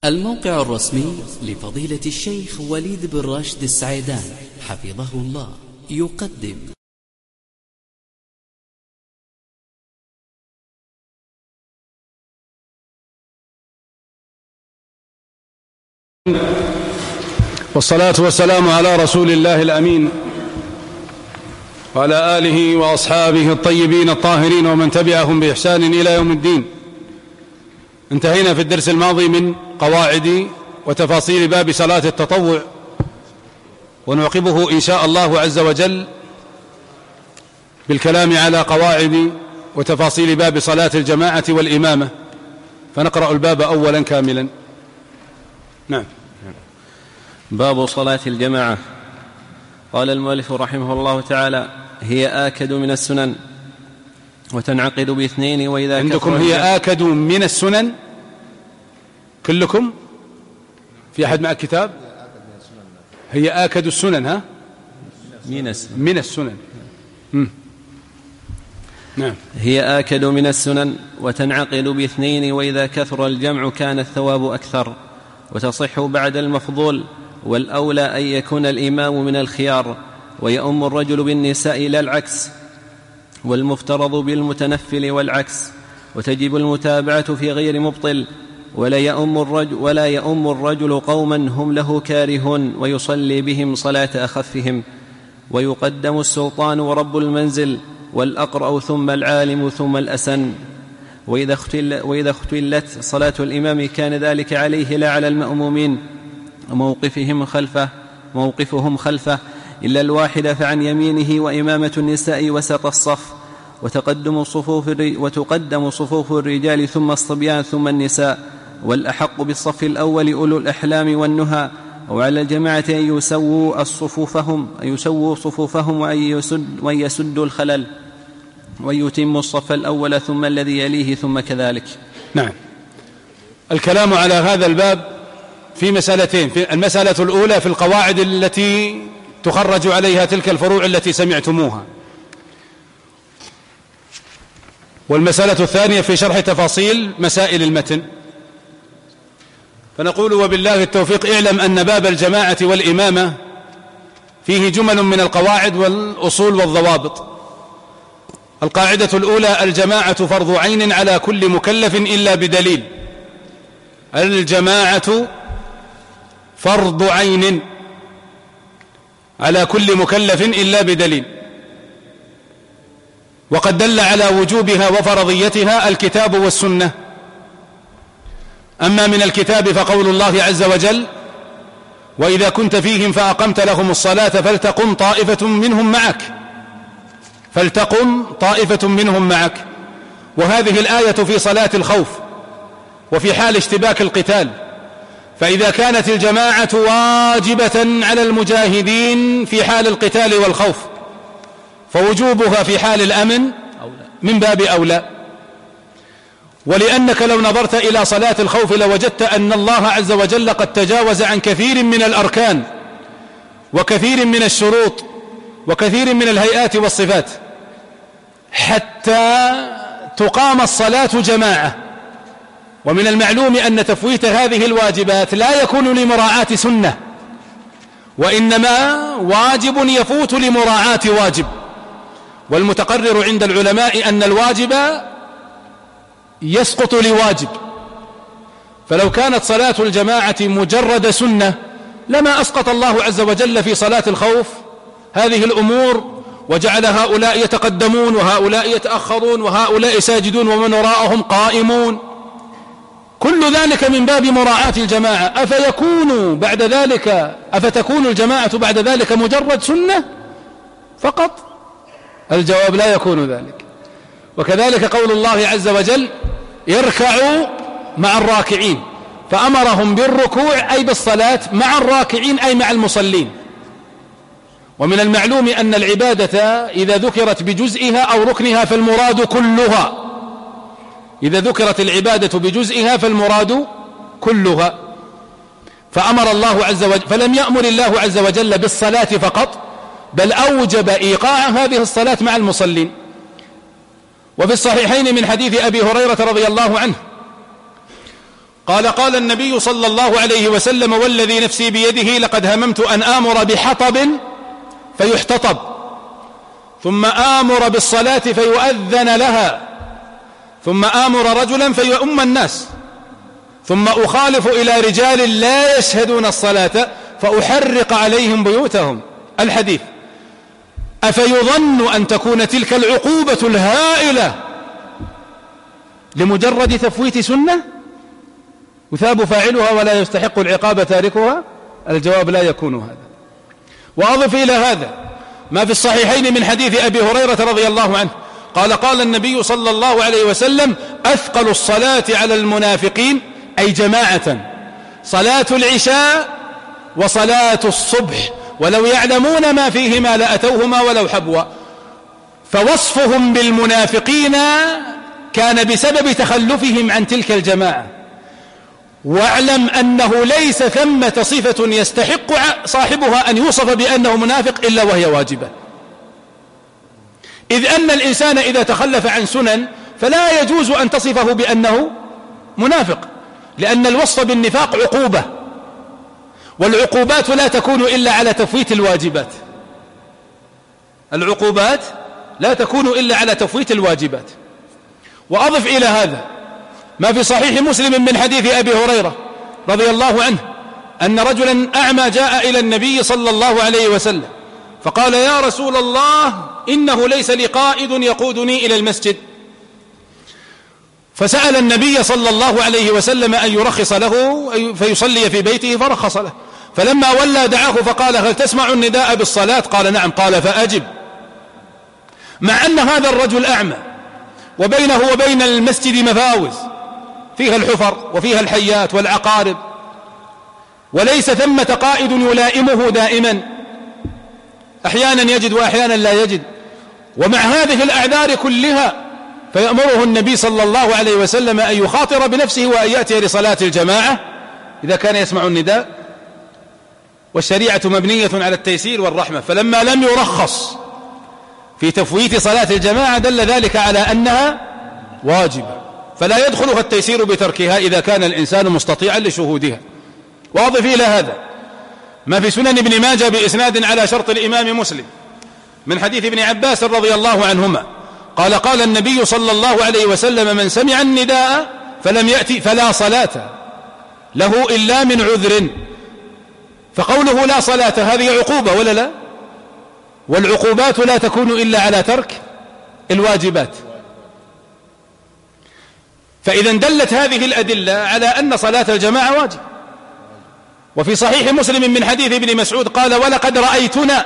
الموقع الرسمي لفضيلة الشيخ وليد بن راشد السعيدان حفظه الله يقدم والصلاة والسلام على رسول الله الأمين وعلى آله وأصحابه الطيبين الطاهرين ومن تبعهم بإحسان إلى يوم الدين. انتهينا في الدرس الماضي من قواعد وتفاصيل باب صلاة التطوع، ونعقبه إن شاء الله عز وجل بالكلام على قواعد وتفاصيل باب صلاة الجماعة والإمامة، فنقرأ الباب أولا كاملا. نعم. باب صلاة الجماعة. قال المؤلف رحمه الله تعالى: هي آكد من السنن وتنعقد باثنين، وإذا عندكم هي آكد من السنن كلكم؟ في أحد مع الكتاب؟ هي آكد السنن، ها؟ من السنن. نعم. هي آكد من السنن وتنعقد باثنين، وإذا كثر الجمع كان الثواب أكثر وتصح بعد المفضول، والأولى أن يكون الإمام من الخيار ويؤم الرجل بالنساء لا العكس، والمفترض بالمتنفل والعكس، وتجب المتابعة في غير مبطل، ولا يؤم الرجل قوما هم له كارهون ويصلي بهم صلاة أخفهم، ويقدم السلطان ورب المنزل والأقرأ ثم العالم ثم الأسن. وإذا اختلت صلاة الإمام كان ذلك عليه لا على المأمومين، موقفهم خلفه إلا فعن يمينه، وإمامة النساء وسط الصف، وتقدم صفوف الرجال ثم الصبيان ثم النساء، والأحق بالصف الأول أولو الأحلام والنهى. وعلى الجماعة أن يسووا صفوفهم وأن يسدوا الخلل، ويتم الصف الأول ثم الذي يليه ثم كذلك. نعم. الكلام على هذا الباب في مسألتين. المسألة الأولى في القواعد التي تخرج عليها تلك الفروع التي سمعتموها، والمسألة الثانية في شرح تفاصيل مسائل المتن. فنقول وبالله التوفيق: اعلم أن باب الجماعة والإمامة فيه جمل من القواعد والأصول والضوابط. القاعدة الأولى: الجماعة فرض عين على كل مكلف إلا بدليل. الجماعة فرض عين على كل مكلف إلا بدليل، وقد دل على وجوبها وفرضيتها الكتاب والسنة. أما من الكتاب فقول الله عز وجل: وإذا كنت فيهم فأقمت لهم الصلاة فلتقم طائفة منهم معك. وهذه الآية في صلاة الخوف وفي حال اشتباك القتال، فإذا كانت الجماعة واجبة على المجاهدين في حال القتال والخوف، فوجوبها في حال الأمن من باب أولى. ولأنك لو نظرت إلى صلاة الخوف لوجدت أن الله عز وجل قد تجاوز عن كثير من الأركان وكثير من الشروط وكثير من الهيئات والصفات حتى تقام الصلاة جماعة. ومن المعلوم أن تفويت هذه الواجبات لا يكون لمراعاة سنة، وإنما واجب يفوت لمراعاة واجب. والمتقرر عند العلماء أن الواجب يسقط لواجب، فلو كانت صلاة الجماعة مجرد سنة لما أسقط الله عز وجل في صلاة الخوف هذه الأمور، وجعل هؤلاء يتقدمون وهؤلاء يتأخرون وهؤلاء ساجدون ومن وراءهم قائمون. كل ذلك من باب مراعاة الجماعة. أفتكون الجماعة بعد ذلك مجرد سنة فقط؟ الجواب: لا يكون ذلك. وكذلك قول الله عز وجل: اركعوا مع الراكعين، فأمرهم بالركوع أي بالصلاة مع الراكعين أي مع المصلين. ومن المعلوم أن العبادة إذا ذكرت بجزئها أو ركنها فالمراد كلها. إذا ذكرت العبادة بجزئها فالمراد كلها. فأمر الله عز وجل، فلم يأمر الله عز وجل بالصلاة فقط، بل أوجب إيقاع هذه الصلاة مع المصلين. وفي الصحيحين من حديث أبي هريرة رضي الله عنه قال النبي صلى الله عليه وسلم: والذي نفسي بيده لقد هممت أن آمر بحطب فيحتطب، ثم آمر بالصلاة فيؤذن لها، ثم آمر رجلا فيؤم الناس، ثم أخالف إلى رجال لا يشهدون الصلاة فأحرق عليهم بيوتهم. الحديث. أفيظن أن تكون تلك العقوبة الهائلة لمجرد تفويت سنة يثاب فاعلها ولا يستحق العقاب تاركها؟ الجواب: لا يكون هذا. وأضف إلى هذا ما في الصحيحين من حديث أبي هريرة رضي الله عنه قال النبي صلى الله عليه وسلم: أثقل الصلاة على المنافقين، أي جماعة، صلاة العشاء وصلاة الصبح، ولو يعلمون ما فيهما لأتوهما ولو حبوا. فوصفهم بالمنافقين كان بسبب تخلفهم عن تلك الجماعة. واعلم أنه ليس ثمة صفة يستحق صاحبها أن يوصف بأنه منافق إلا وهي واجبة، إذ أن الإنسان إذا تخلف عن سنن فلا يجوز أن تصفه بأنه منافق، لأن الوصف بالنفاق عقوبة، والعقوبات لا تكون إلا على تفويت الواجبات. العقوبات لا تكون إلا على تفويت الواجبات. وأضف إلى هذا ما في صحيح مسلم من حديث أبي هريرة رضي الله عنه أن رجلا أعمى جاء إلى النبي صلى الله عليه وسلم فقال: يا رسول الله، إنه ليس لي قائد يقودني إلى المسجد. فسأل النبي صلى الله عليه وسلم أن يرخص له فيصلي في بيته، فرخص له. فلما ولى دعاه فقال: هل تسمع النداء بالصلاة؟ قال: نعم. قال: فأجب. مع أن هذا الرجل أعمى وبينه وبين المسجد مفاوز فيها الحفر وفيها الحيات والعقارب، وليس ثمة قائد يلائمه دائما، أحيانا يجد وأحيانا لا يجد. ومع هذه الأعذار كلها فيأمره النبي صلى الله عليه وسلم أن يخاطر بنفسه وأن يأتي لصلاة الجماعة إذا كان يسمع النداء. والشريعة مبنية على التيسير والرحمة، فلما لم يرخص في تفويت صلاة الجماعة دل ذلك على أنها واجبة، فلا يدخلها التيسير بتركها إذا كان الإنسان مستطيعا لشهودها. وأضف إلى هذا ما في سنن ابن ماجه بإسناد على شرط الإمام مسلم من حديث ابن عباس رضي الله عنهما قال النبي صلى الله عليه وسلم: من سمع النداء فلم يأتي فلا صلاة له إلا من عذر. فقوله لا صلاة هذه عقوبة ولا لا؟ والعقوبات لا تكون إلا على ترك الواجبات. فإذا دلت هذه الأدلة على أن صلاة الجماعة واجب. وفي صحيح مسلم من حديث ابن مسعود قال: ولقد رأيتنا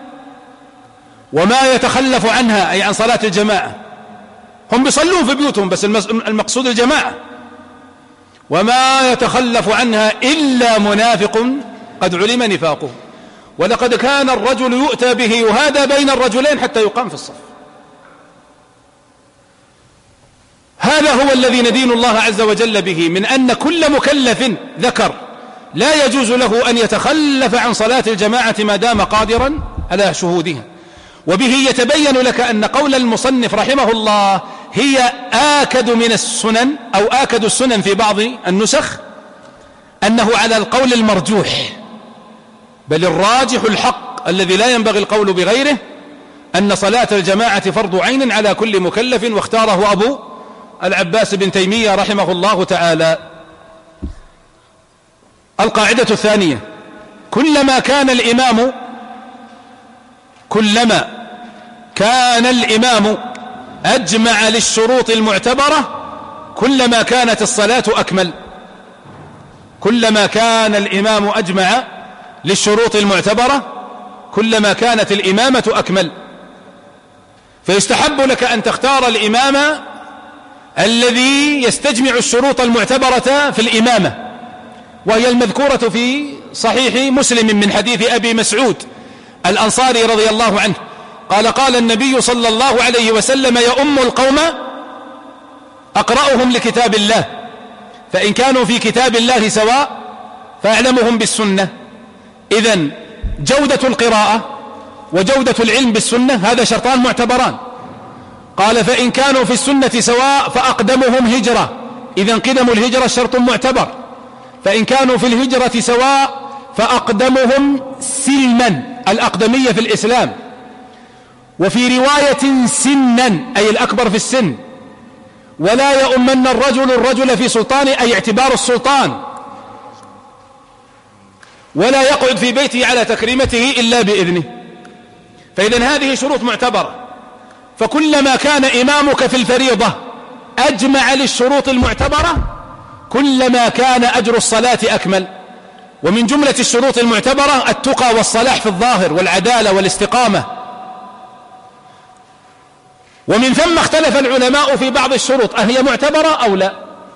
وما يتخلف عنها، أي عن صلاة الجماعة. هم بيصلون في بيوتهم بس المقصود الجماعة. وما يتخلف عنها إلا منافق قد علم نفاقه. ولقد كان الرجل يؤتى به يهادى بين الرجلين حتى يقام في الصف. هذا هو الذي ندين الله عز وجل به، من أن كل مكلف ذكر لا يجوز له أن يتخلف عن صلاة الجماعة ما دام قادرا على شهودها. وبه يتبين لك أن قول المصنف رحمه الله هي آكد من السنن أو آكد السنن في بعض النسخ، أنه على القول المرجوح، بل الراجح الحق الذي لا ينبغي القول بغيره أن صلاة الجماعة فرض عين على كل مكلف، واختاره أبو العباس بن تيمية رحمه الله تعالى. القاعدة الثانية: كلما كان الإمام أجمع للشروط المعتبرة كلما كانت الصلاة أكمل. كلما كان الإمام أجمع للشروط المعتبرة كلما كانت الإمامة أكمل. فيستحب لك أن تختار الإمام الذي يستجمع الشروط المعتبرة في الإمامة، وهي المذكورة في صحيح مسلم من حديث أبي مسعود الأنصاري رضي الله عنه قال النبي صلى الله عليه وسلم: يؤم القوم أقرأهم لكتاب الله، فإن كانوا في كتاب الله سواء فأعلمهم بالسنة. إذن جودة القراءة وجودة العلم بالسنة هذا شرطان معتبران. قال: فإن كانوا في السنة سواء فأقدمهم هجرة، إذن قدم الهجرة شرط معتبر، فإن كانوا في الهجرة سواء فأقدمهم سلما، الأقدمية في الإسلام، وفي رواية سنا أي الأكبر في السن، ولا يؤمن الرجل في سلطانه أي اعتبار السلطان، ولا يقعد في بيته على تكريمته إلا بإذنه. فإذن هذه شروط معتبرة، فكلما كان إمامك في الفريضة أجمع للشروط المعتبرة كلما كان أجر الصلاة أكمل. ومن جملة الشروط المعتبرة التقى والصلاح في الظاهر والعدالة والاستقامة. ومن ثم اختلف العلماء في بعض الشروط أهي معتبرة أو لا.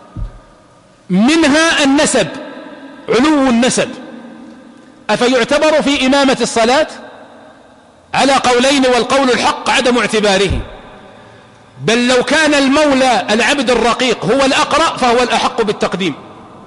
منها النسب، علو النسب، أفيعتبر في إمامة الصلاة؟ على قولين، والقول الحق عدم اعتباره، بل لو كان المولى العبد الرقيق هو الأقرأ فهو الأحق بالتقديم،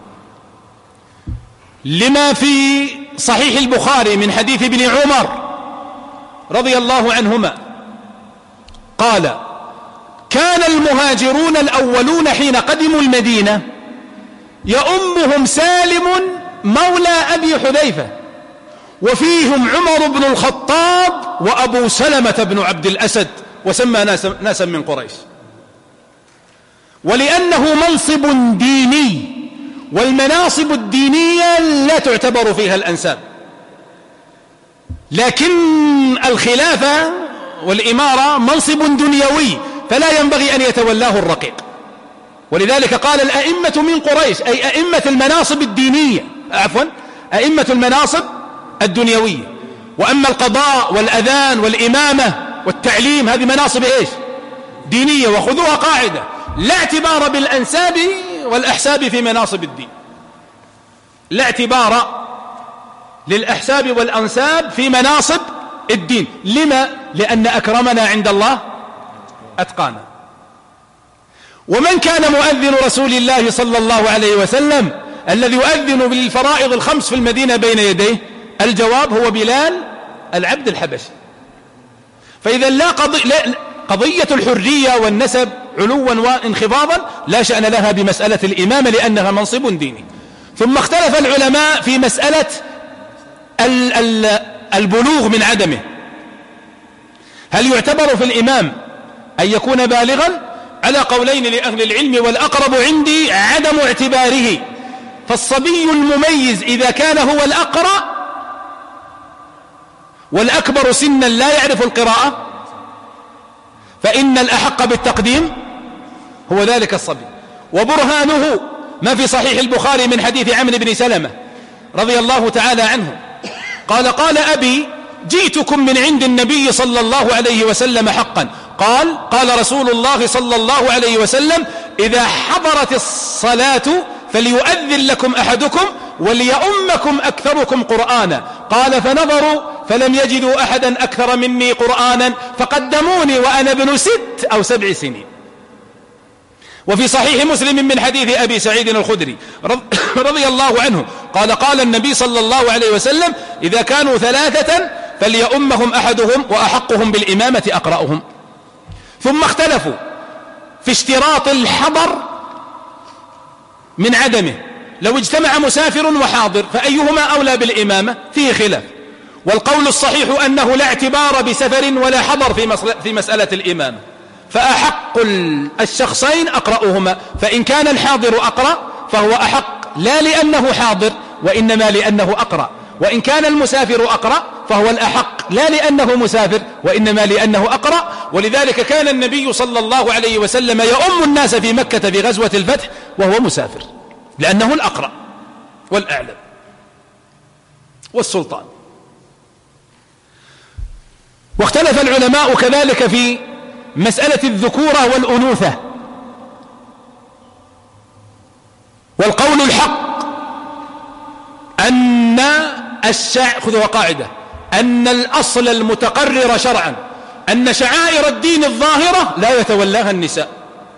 لما في صحيح البخاري من حديث ابن عمر رضي الله عنهما قال: كان المهاجرون الأولون حين قدموا المدينة يؤمهم سالم مولى أبي حذيفة، وفيهم عمر بن الخطاب وأبو سلمة بن عبد الأسد، وسمى ناسا من قريش، ولأنه منصب ديني، والمناصب الدينية لا تعتبر فيها الأنساب، لكن الخلافة والإمارة منصب دنيوي فلا ينبغي أن يتولاه الرقيق. ولذلك قال الأئمة من قريش، أي أئمة المناصب الدينية، أئمة المناصب الدنيوية. وأما القضاء والأذان والإمامة والتعليم هذه مناصب إيش؟ دينية. وخذوها قاعدة: لا اعتبار بالأنساب والأحساب في مناصب الدين، لا اعتبار للأحساب والأنساب في مناصب الدين. لما؟ لأن أكرمنا عند الله أتقانا. ومن كان مؤذن رسول الله صلى الله عليه وسلم الذي يؤذن بالفرائض الخمس في المدينة بين يديه؟ الجواب هو بلال العبد الحبشي. فإذا لا قضية الحرية والنسب علوا وانخفاضا لا شأن لها بمسألة الإمامة لأنها منصب ديني. ثم اختلف العلماء في مسألة البلوغ من عدمه، هل يعتبر في الإمام أن يكون بالغا؟ على قولين لأهل العلم، والأقرب عندي عدم اعتباره. فالصبي المميز إذا كان هو الأقرأ والأكبر سنا لا يعرف القراءة فإن الأحق بالتقديم هو ذلك الصبي. وبرهانه ما في صحيح البخاري من حديث عمرو بن سلمة رضي الله تعالى عنه قال: قال أبي: جئتكم من عند النبي صلى الله عليه وسلم حقا. قال رسول الله صلى الله عليه وسلم: إذا حضرت الصلاة فليؤذن لكم أحدكم وليؤمكم أكثركم قرآنا. قال: فنظروا فلم يجدوا أحدا أكثر مني قرآنا فقدموني وأنا ابن 6 أو 7 سنين. وفي صحيح مسلم من حديث أبي سعيد الخدري رضي الله عنه قال النبي صلى الله عليه وسلم: إذا كانوا 3 فليؤمهم أحدهم وأحقهم بالإمامة أقرأهم. ثم اختلفوا في اشتراط الحضر من عدمه، لو اجتمع مسافر وحاضر فأيهما أولى بالإمامة؟ فيه خلاف، والقول الصحيح أنه لا اعتبار بسفر ولا حضر في مسألة الإمامة، فأحق الشخصين أقرأهما. فإن كان الحاضر أقرأ فهو أحق لا لأنه حاضر وإنما لأنه أقرأ، وإن كان المسافر أقرأ فهو الأحق لا لأنه مسافر وإنما لأنه أقرأ. ولذلك كان النبي صلى الله عليه وسلم يؤم الناس في مكة في غزوة الفتح وهو مسافر لأنه الأقرأ والأعلم والسلطان. واختلف العلماء كذلك في مسألة الذكورة والأنوثة، والقول الحق أن خذوا قاعدة أن الأصل المتقرر شرعا أن شعائر الدين الظاهرة لا يتولاها النساء.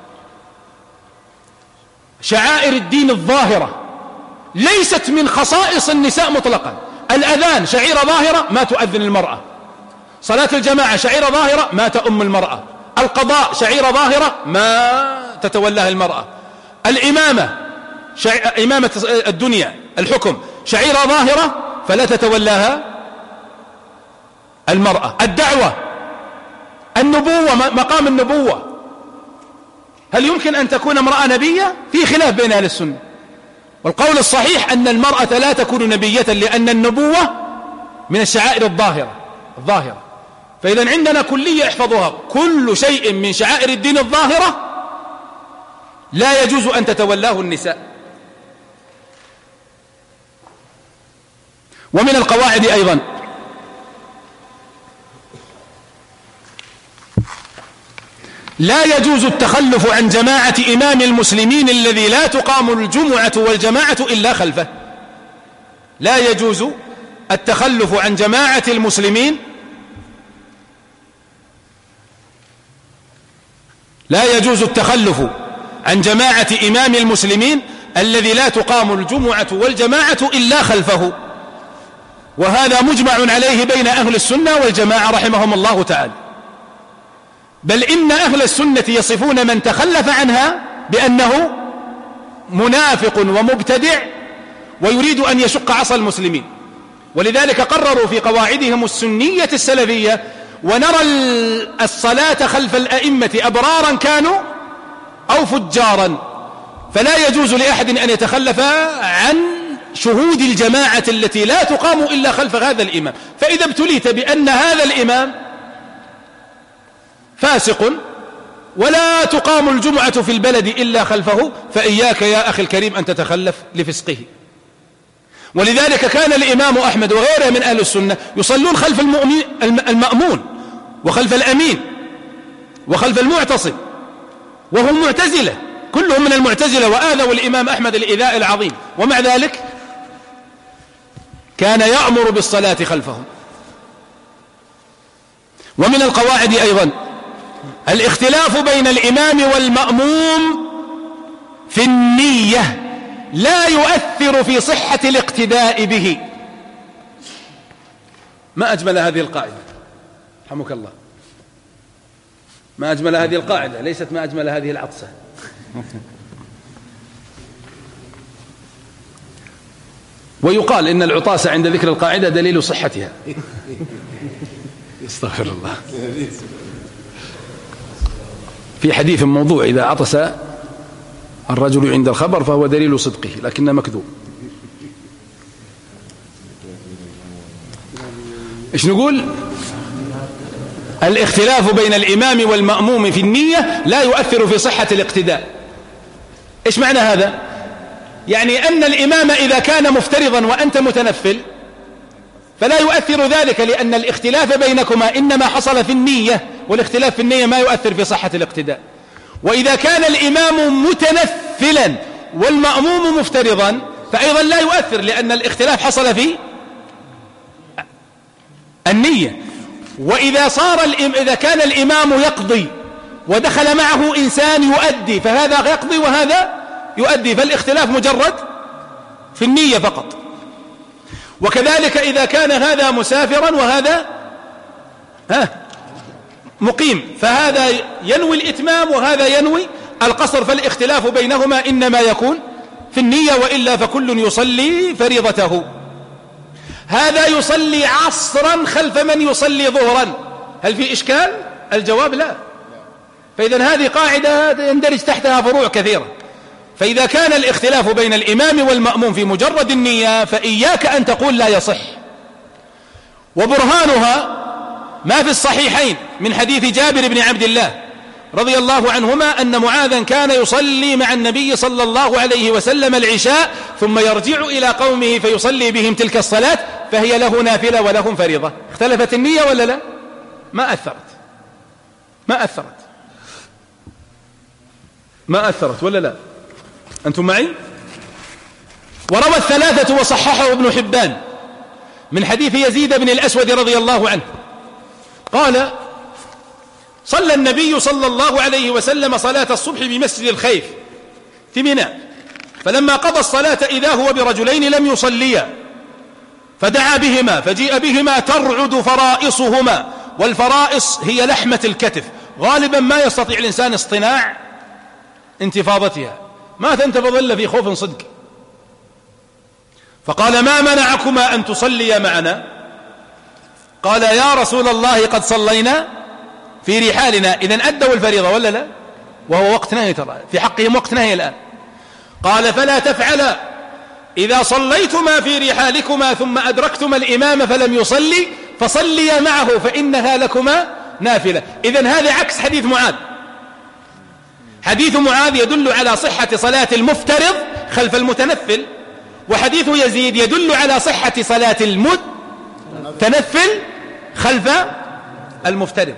شعائر الدين الظاهرة ليست من خصائص النساء مطلقا. الأذان شعيرة ظاهرة ما تؤذن المرأة، صلاة الجماعة شعيرة ظاهرة ما تؤم المرأة، القضاء شعيرة ظاهرة ما تتولاها المرأة، الإمامة إمامة الدنيا الحكم شعيرة ظاهرة فلا تتولاها المرأة. الدعوة النبوة مقام النبوة هل يمكن أن تكون امرأة نبية؟ في خلاف بين أهل السنة، والقول الصحيح أن المرأة لا تكون نبية لأن النبوة من الشعائر الظاهرة. فإذا عندنا كلية احفظوها: كل شيء من شعائر الدين الظاهرة لا يجوز أن تتولاه النساء. ومن القواعد أيضا لا يجوز التخلف عن جماعة إمام المسلمين الذي لا تقام الجمعة والجماعة إلا خلفه. لا يجوز التخلف عن جماعة المسلمين، لا يجوز التخلف عن جماعة إمام المسلمين الذي لا تقام الجمعة والجماعة إلا خلفه، وهذا مجمع عليه بين أهل السنة والجماعة رحمهم الله تعالى. بل إن أهل السنة يصفون من تخلف عنها بأنه منافق ومبتدع ويريد أن يشق عصا المسلمين، ولذلك قرروا في قواعدهم السنية السلفية: ونرى الصلاة خلف الأئمة أبرارا كانوا أو فجارا، فلا يجوز لأحد أن يتخلف عن شهود الجماعة التي لا تقام إلا خلف هذا الإمام. فإذا ابتليت بأن هذا الإمام فاسق ولا تقام الجمعة في البلد إلا خلفه، فإياك يا أخي الكريم أن تتخلف لفسقه. ولذلك كان الإمام أحمد وغيره من أهل السنة يصلون خلف المأمون وخلف الأمين وخلف المعتصم، وهم معتزلة، كلهم من المعتزلة، وآذوا الإمام أحمد الإيذاء العظيم، ومع ذلك كان يأمر بالصلاة خلفهم. ومن القواعد أيضا الاختلاف بين الإمام والمأموم في النية لا يؤثر في صحة الاقتداء به. ما أجمل هذه القاعدة، رحمك الله، ما أجمل هذه القاعدة، ليست ما أجمل هذه العطسة. ويقال إن العطاس عند ذكر القاعدة دليل صحتها. استغفر الله. في حديث موضوع: إذا عطس الرجل عند الخبر فهو دليل صدقه، لكنه مكذوب. إيش نقول؟ الاختلاف بين الإمام والمأموم في النية لا يؤثر في صحة الاقتداء. إيش معنى هذا؟ يعني أن الإمام إذا كان مفترضا وأنت متنفل فلا يؤثر ذلك، لأن الاختلاف بينكما إنما حصل في النية، والاختلاف في النية ما يؤثر في صحة الاقتداء. وإذا كان الإمام متنفلا والمأموم مفترضا فأيضا لا يؤثر، لأن الاختلاف حصل في النية. وإذا إذا كان الإمام يقضي ودخل معه إنسان يؤدي، فهذا يقضي وهذا يؤدي، فالاختلاف مجرد في النية فقط. وكذلك إذا كان هذا مسافرا وهذا مقيم، فهذا ينوي الإتمام وهذا ينوي القصر، فالاختلاف بينهما إنما يكون في النية، وإلا فكل يصلي فريضته. هذا يصلي عصرا خلف من يصلي ظهرا، هل في إشكال؟ الجواب لا. فإذا هذه قاعدة يندرج تحتها فروع كثيرة. فإذا كان الاختلاف بين الإمام والمأموم في مجرد النية فإياك أن تقول لا يصح. وبرهانها ما في الصحيحين من حديث جابر بن عبد الله رضي الله عنهما أن معاذا كان يصلي مع النبي صلى الله عليه وسلم العشاء ثم يرجع إلى قومه فيصلي بهم تلك الصلاة، فهي له نافلة ولهم فريضة. اختلفت النية ولا لا؟ ما أثرت ولا لا؟ أنتم معي؟ وروى الثلاثة وصححه ابن حبان من حديث يزيد بن الأسود رضي الله عنه قال: صلى النبي صلى الله عليه وسلم صلاة الصبح بمسجد الخيف في منى، فلما قضى الصلاة إذا هو برجلين لم يصليا، فدعا بهما فجيء بهما ترعد فرائصهما، والفرائص هي لحمة الكتف، غالبا ما يستطيع الإنسان اصطناع انتفاضتها، ما تنتفض إلا في خوف صدق. فقال ما منعكما أن تصليا معنا؟ قال يا رسول الله قد صلينا في رحالنا. إذن أدوا الفريضة ولا لا؟ وهو وقت نهي، ترى في حقهم وقت نهي الآن. قال فلا تفعلا إذا صليتما في رحالكما ثم أدركتما الإمام فلم يصلي فصليا معه فإنها لكما نافلة. إذن هذا عكس حديث معاذ. حديث معاذ يدل على صحة صلاة المفترض خلف المتنفل، وحديث يزيد يدل على صحة صلاة المتنفل خلف المفترض.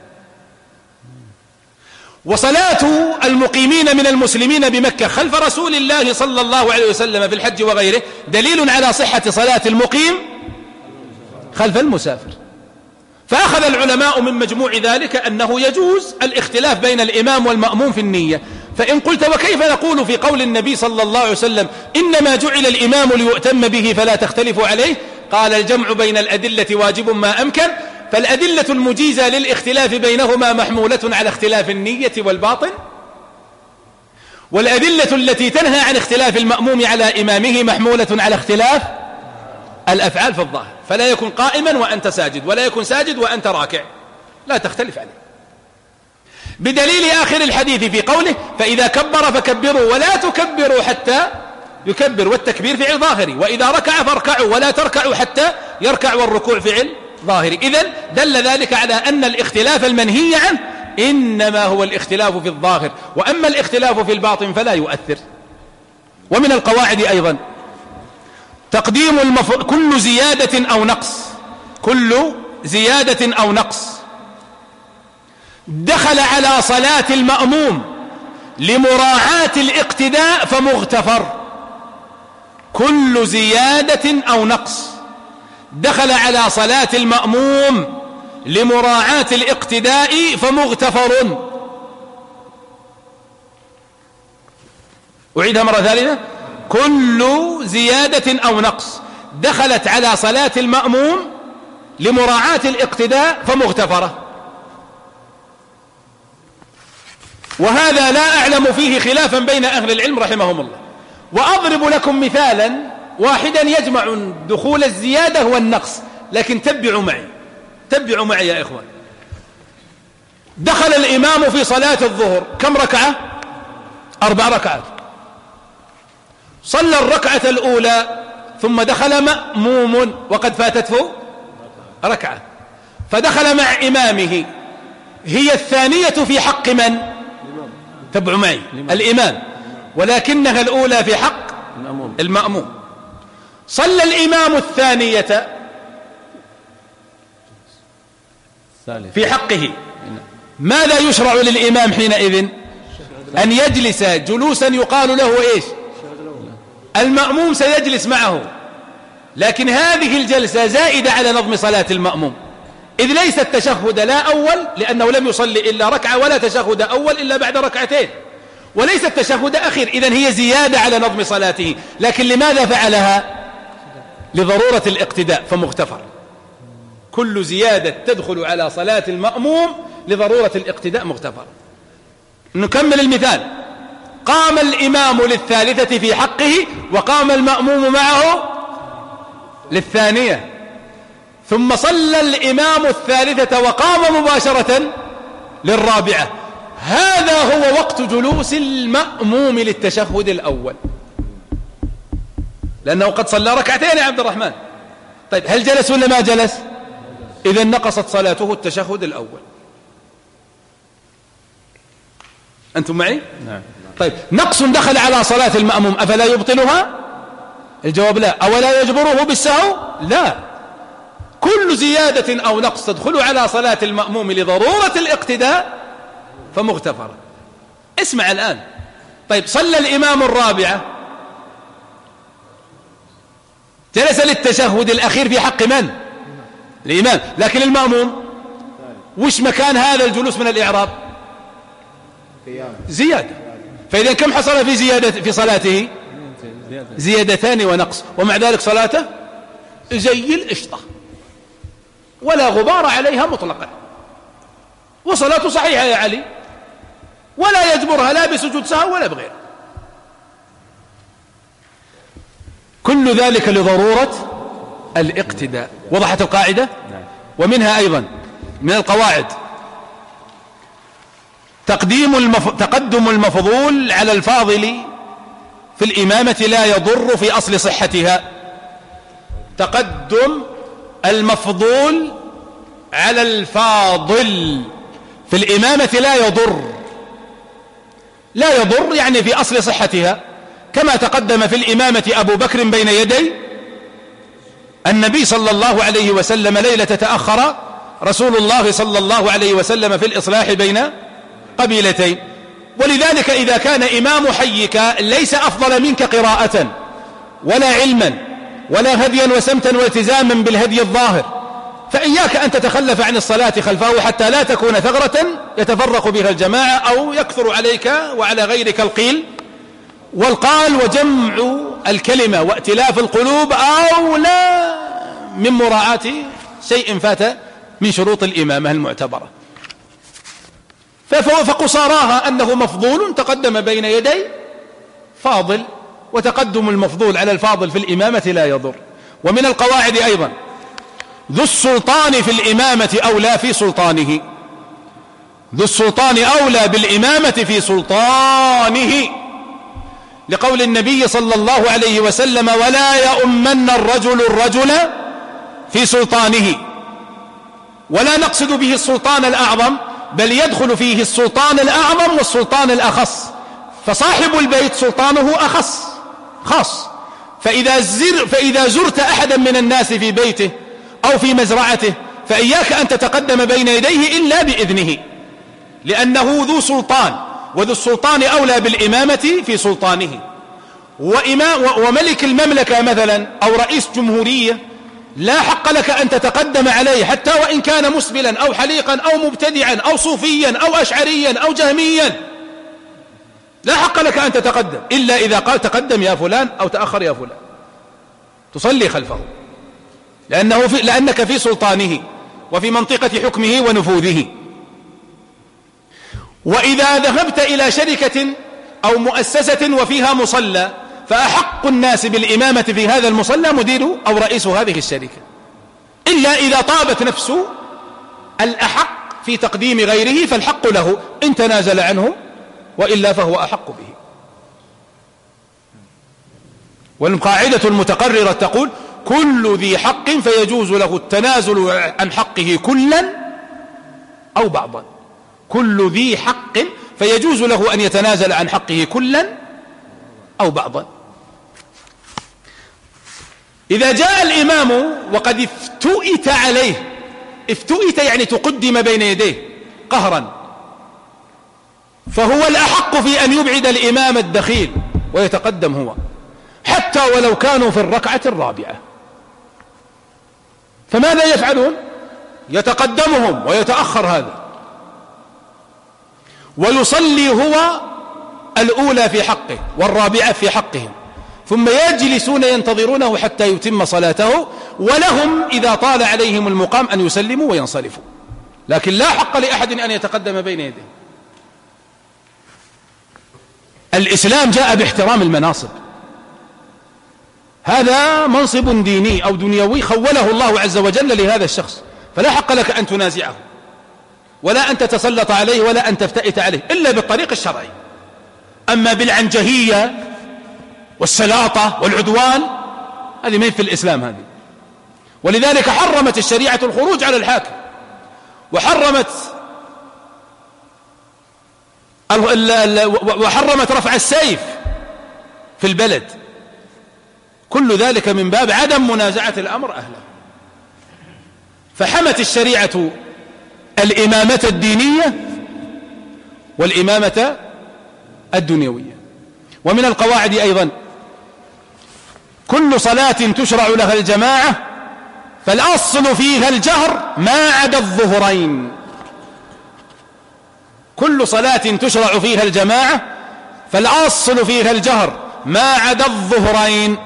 وصلاة المقيمين من المسلمين بمكة خلف رسول الله صلى الله عليه وسلم في الحج وغيره دليل على صحة صلاة المقيم خلف المسافر. فأخذ العلماء من مجموع ذلك أنه يجوز الاختلاف بين الإمام والمأموم في النية. فإن قلت وكيف نقول في قول النبي صلى الله عليه وسلم إنما جعل الإمام ليؤتم به فلا تختلفوا عليه؟ قال الجمع بين الأدلة واجب ما أمكن، فالأدلة المجيزة للاختلاف بينهما محمولة على اختلاف النية والباطن، والأدلة التي تنهى عن اختلاف المأموم على إمامه محمولة على اختلاف الأفعال في الظاهر. فلا يكون قائما وأنت ساجد، ولا يكون ساجد وأنت راكع، لا تختلف عليه. بدليل آخر الحديث في قوله فإذا كبر فكبروا ولا تكبروا حتى يكبر، والتكبير فعل ظاهري، وإذا ركع فاركعوا ولا تركعوا حتى يركع، والركوع فعل ظاهري. إذن دل ذلك على أن الاختلاف المنهي عنه إنما هو الاختلاف في الظاهر، وأما الاختلاف في الباطن فلا يؤثر. ومن القواعد أيضا تقديم كل زيادة أو نقص، كل زيادة أو نقص دخل على صلاة المأموم لمراعاة الاقتداء فمغتفر. كل زيادة أو نقص دخل على صلاة المأموم لمراعاة الاقتداء فمغتفر. أعيدها مرة ثالثة. كل زيادة أو نقص دخلت على صلاة المأموم لمراعاة الاقتداء فمغتفرة. وهذا لا أعلم فيه خلافا بين أهل العلم رحمهم الله. وأضرب لكم مثالا واحدا يجمع دخول الزيادة والنقص، لكن تبعوا معي يا إخوان. دخل الإمام في صلاة الظهر كم ركعة؟ 4 ركعات. صلى الركعة الأولى ثم دخل مأموم وقد فاتته ركعة، فدخل مع إمامه، هي الثانية في حق من؟ تبعوا معي، الإمام، ولكنها الأولى في حق المأموم. صلى الإمام الثانية في حقه، ماذا يشرع للإمام حينئذ؟ أن يجلس جلوسا يقال له إيش؟ المأموم سيجلس معه، لكن هذه الجلسة زائدة على نظم صلاة المأموم، إذ ليس التشهد لا أول لأنه لم يصلي إلا ركعة، ولا تشهد أول إلا بعد ركعتين، وليس التشهد أخير، إذن هي زيادة على نظم صلاته. لكن لماذا فعلها؟ لضرورة الاقتداء فمغتفر. كل زيادة تدخل على صلاة المأموم لضرورة الاقتداء مغتفر. نكمل المثال. قام الإمام للثالثة في حقه وقام المأموم معه للثانية، ثم صلى الإمام الثالثة وقام مباشرة للرابعة. هذا هو وقت جلوس المأموم للتشهد الأول، لأنه قد صلى ركعتين يا عبد الرحمن. طيب هل جلس ولا ما جلس؟ إذن نقصت صلاته التشهد الأول. أنتم معي؟ نعم. طيب نقص دخل على صلاة المأموم أفلا يبطلها؟ الجواب لا. أولا يجبره بالسهو؟ لا. كل زيادة أو نقص تدخل على صلاة المأموم لضرورة الاقتداء فمغتفرة. اسمع الآن. طيب صلى الإمام الرابعة، جلس للتشهد الأخير في حق من؟ الإمام. لكن المأموم وش مكان هذا الجلوس من الإعراب؟ زيادة. فإذا كم حصل في زيادة في صلاته؟ زيادتان ونقص، ومع ذلك صلاته زي القشطة ولا غبار عليها مطلقا، وصلاته صحيحة يا علي، ولا يجبرها لا بسجود سهو ولا بغيره. كل ذلك لضرورة الاقتداء. وضحت القاعدة؟ ومنها أيضا من القواعد تقدم المفضول على الفاضل في الإمامة لا يضر في أصل صحتها. تقدم المفضول على الفاضل في الإمامة لا يضر يعني في أصل صحتها، كما تقدم في الإمامة أبو بكر بين يدي النبي صلى الله عليه وسلم ليلة تأخر رسول الله صلى الله عليه وسلم في الإصلاح بين قبيلتين. ولذلك إذا كان إمام حيك ليس أفضل منك قراءة ولا علما ولا هديا وسمتا والتزاما بالهدي الظاهر، فإياك أن تتخلف عن الصلاة خلفه حتى لا تكون ثغرة يتفرق بها الجماعة أو يكثر عليك وعلى غيرك القيل والقال، وجمع الكلمة وائتلاف القلوب أولى من مراعاة شيء فات من شروط الإمامة المعتبرة. فقصاراها أنه مفضول تقدم بين يدي فاضل، وتقدم المفضول على الفاضل في الإمامة لا يضر. ومن القواعد أيضا ذو السلطان في الإمامة أولى في سلطانه. ذو السلطان أولى بالإمامة في سلطانه، لقول النبي صلى الله عليه وسلم: ولا يؤمن الرجل في سلطانه. ولا نقصد به السلطان الأعظم، بل يدخل فيه السلطان الأعظم والسلطان الأخص، فصاحب البيت سلطانه خاص. فإذا زرت أحدا من الناس في بيته أو في مزرعته فإياك أن تتقدم بين يديه إلا بإذنه، لأنه ذو سلطان، وذو السلطان أولى بالإمامة في سلطانه. وملك المملكة مثلا أو رئيس جمهورية لا حق لك أن تتقدم عليه حتى وإن كان مسبلا أو حليقا أو مبتدعا أو صوفيا أو أشعريا أو جهميا، لا حق لك أن تتقدم إلا إذا قال: تقدم يا فلان أو تأخر يا فلان، تصلي خلفه، لأنك في سلطانه وفي منطقة حكمه ونفوذه. وإذا ذهبت إلى شركة أو مؤسسة وفيها مصلى، فأحق الناس بالإمامة في هذا المصلى مدير أو رئيس هذه الشركة، إلا إذا طابت نفس الأحق في تقديم غيره فالحق له إن تنازل عنه، وإلا فهو أحق به. والقاعدة المتقررة تقول: كل ذي حق فيجوز له التنازل عن حقه كلا أو بعضا. كل ذي حق فيجوز له أن يتنازل عن حقه كلا أو بعضا. إذا جاء الإمام وقد افتؤت عليه، افتؤت يعني تقدم بين يديه قهرا، فهو الأحق في أن يبعد الإمام الدخيل ويتقدم هو، حتى ولو كانوا في الركعة الرابعة. فماذا يفعلون؟ يتقدمهم ويتأخر هذا، ويصلي هو الأولى في حقه والرابعة في حقهم، ثم يجلسون ينتظرونه حتى يتم صلاته، ولهم إذا طال عليهم المقام أن يسلموا وينصرفوا، لكن لا حق لأحد أن يتقدم بين يديه. الإسلام جاء باحترام المناصب، هذا منصب ديني أو دنيوي خوله الله عز وجل لهذا الشخص، فلا حق لك أن تنازعه ولا أن تتسلط عليه ولا أن تفتئت عليه إلا بالطريق الشرعي. أما بالعنجهية والسلاطة والعدوان هذه ما في الإسلام هذه. ولذلك حرمت الشريعة الخروج على الحاكم، وحرمت رفع السيف في البلد، كل ذلك من باب عدم منازعة الأمر أهله. فحمت الشريعة الإمامة الدينية والإمامة الدنيوية. ومن القواعد أيضا كل صلاة تشرع لها الجماعة فالأصل فيها الجهر ما عدا الظهرين. كل صلاة تشرع فيها الجماعة فالأصل فيها الجهر ما عدا الظهرين.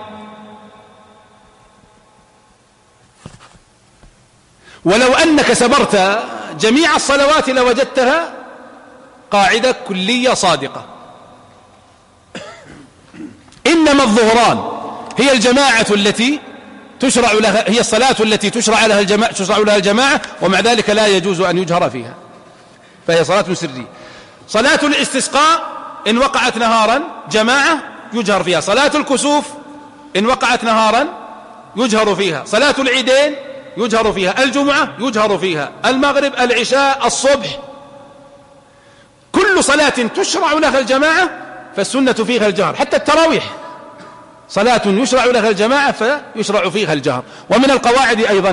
ولو أنك سبرت جميع الصلوات لوجدتها قاعدة كلية صادقة: إنما الظهران هي الجماعة التي تشرع لها، هي الصلاة التي تشرع لها الجماعة، ومع ذلك لا يجوز أن يجهر فيها، فهي صلاة سرية. صلاة الاستسقاء إن وقعت نهارا جماعة يجهر فيها، صلاة الكسوف إن وقعت نهارا يجهر فيها، صلاة العيدين يجهر فيها، الجمعة يجهر فيها، المغرب، العشاء، الصبح، كل صلاة تشرع لها الجماعة فالسنة فيها الجهر. حتى التراويح صلاة يشرع لها الجماعة فيشرع فيها الجهر. ومن القواعد أيضا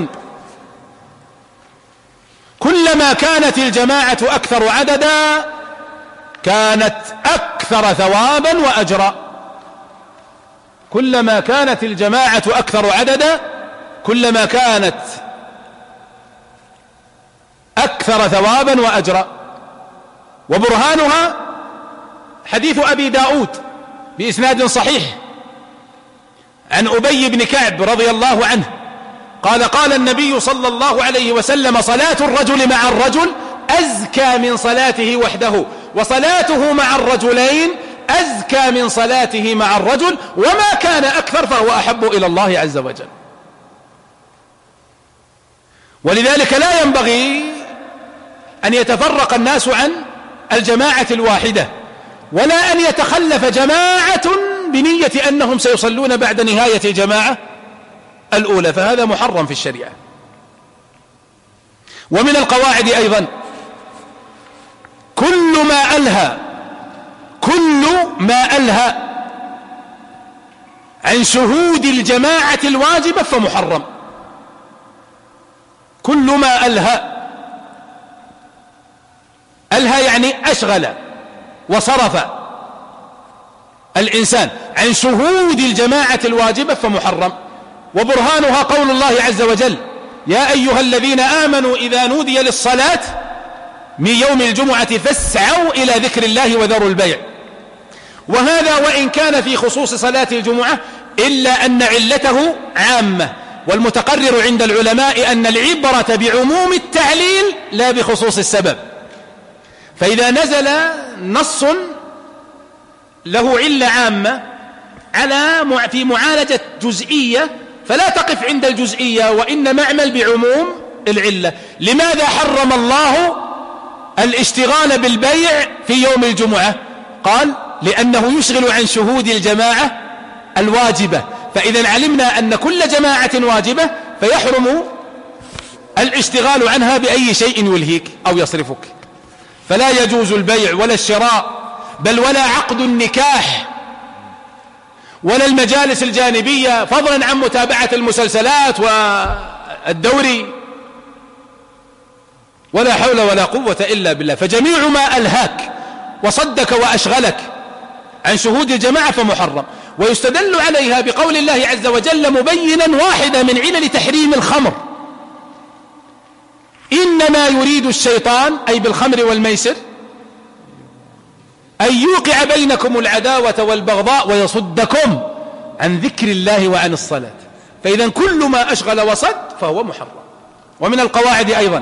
كلما كانت الجماعة أكثر عددا كانت أكثر ثوابا وأجرا. كلما كانت الجماعة أكثر عددا كلما كانت أكثر ثوابا وأجرا. وبرهانها حديث أبي داود بإسناد صحيح عن أبي بن كعب رضي الله عنه قال قال النبي صلى الله عليه وسلم صلاة الرجل مع الرجل أزكى من صلاته وحده، وصلاته مع الرجلين أزكى من صلاته مع الرجل، وما كان أكثر فهو أحب إلى الله عز وجل. ولذلك لا ينبغي أن يتفرق الناس عن الجماعة الواحدة، ولا أن يتخلف جماعة بنية أنهم سيصلون بعد نهاية الجماعة الأولى، فهذا محرم في الشريعة. ومن القواعد أيضا كل ما ألهى عن شهود الجماعة الواجبة فمحرم. كل ما ألهى يعني أشغل وصرف الإنسان عن شهود الجماعة الواجبة فمحرم. وبرهانها قول الله عز وجل يا أيها الذين آمنوا إذا نودي للصلاة من يوم الجمعة فاسعوا إلى ذكر الله وذروا البيع. وهذا وإن كان في خصوص صلاة الجمعة إلا أن علته عامة، والمتقرر عند العلماء أن العبرة بعموم التعليل لا بخصوص السبب. فإذا نزل نص له علة عامة في معالجة جزئية فلا تقف عند الجزئية، وإنما اعمل بعموم العلة. لماذا حرم الله الاشتغال بالبيع في يوم الجمعة؟ قال لأنه يشغل عن شهود الجماعة الواجبة، فإذا علمنا أن كل جماعة واجبة فيحرم الاشتغال عنها بأي شيء يلهيك أو يصرفك. فلا يجوز البيع ولا الشراء، بل ولا عقد النكاح ولا المجالس الجانبية، فضلا عن متابعة المسلسلات والدوري، ولا حول ولا قوة إلا بالله. فجميع ما ألهاك وصدك وأشغلك عن شهود الجماعة فمحرم. ويستدل عليها بقول الله عز وجل مبينا واحدة من علل تحريم الخمر إنما يريد الشيطان أي بالخمر والميسر أن يوقع بينكم العداوة والبغضاء ويصدكم عن ذكر الله وعن الصلاة. فإذا كل ما أشغل وصد فهو محرم. ومن القواعد أيضا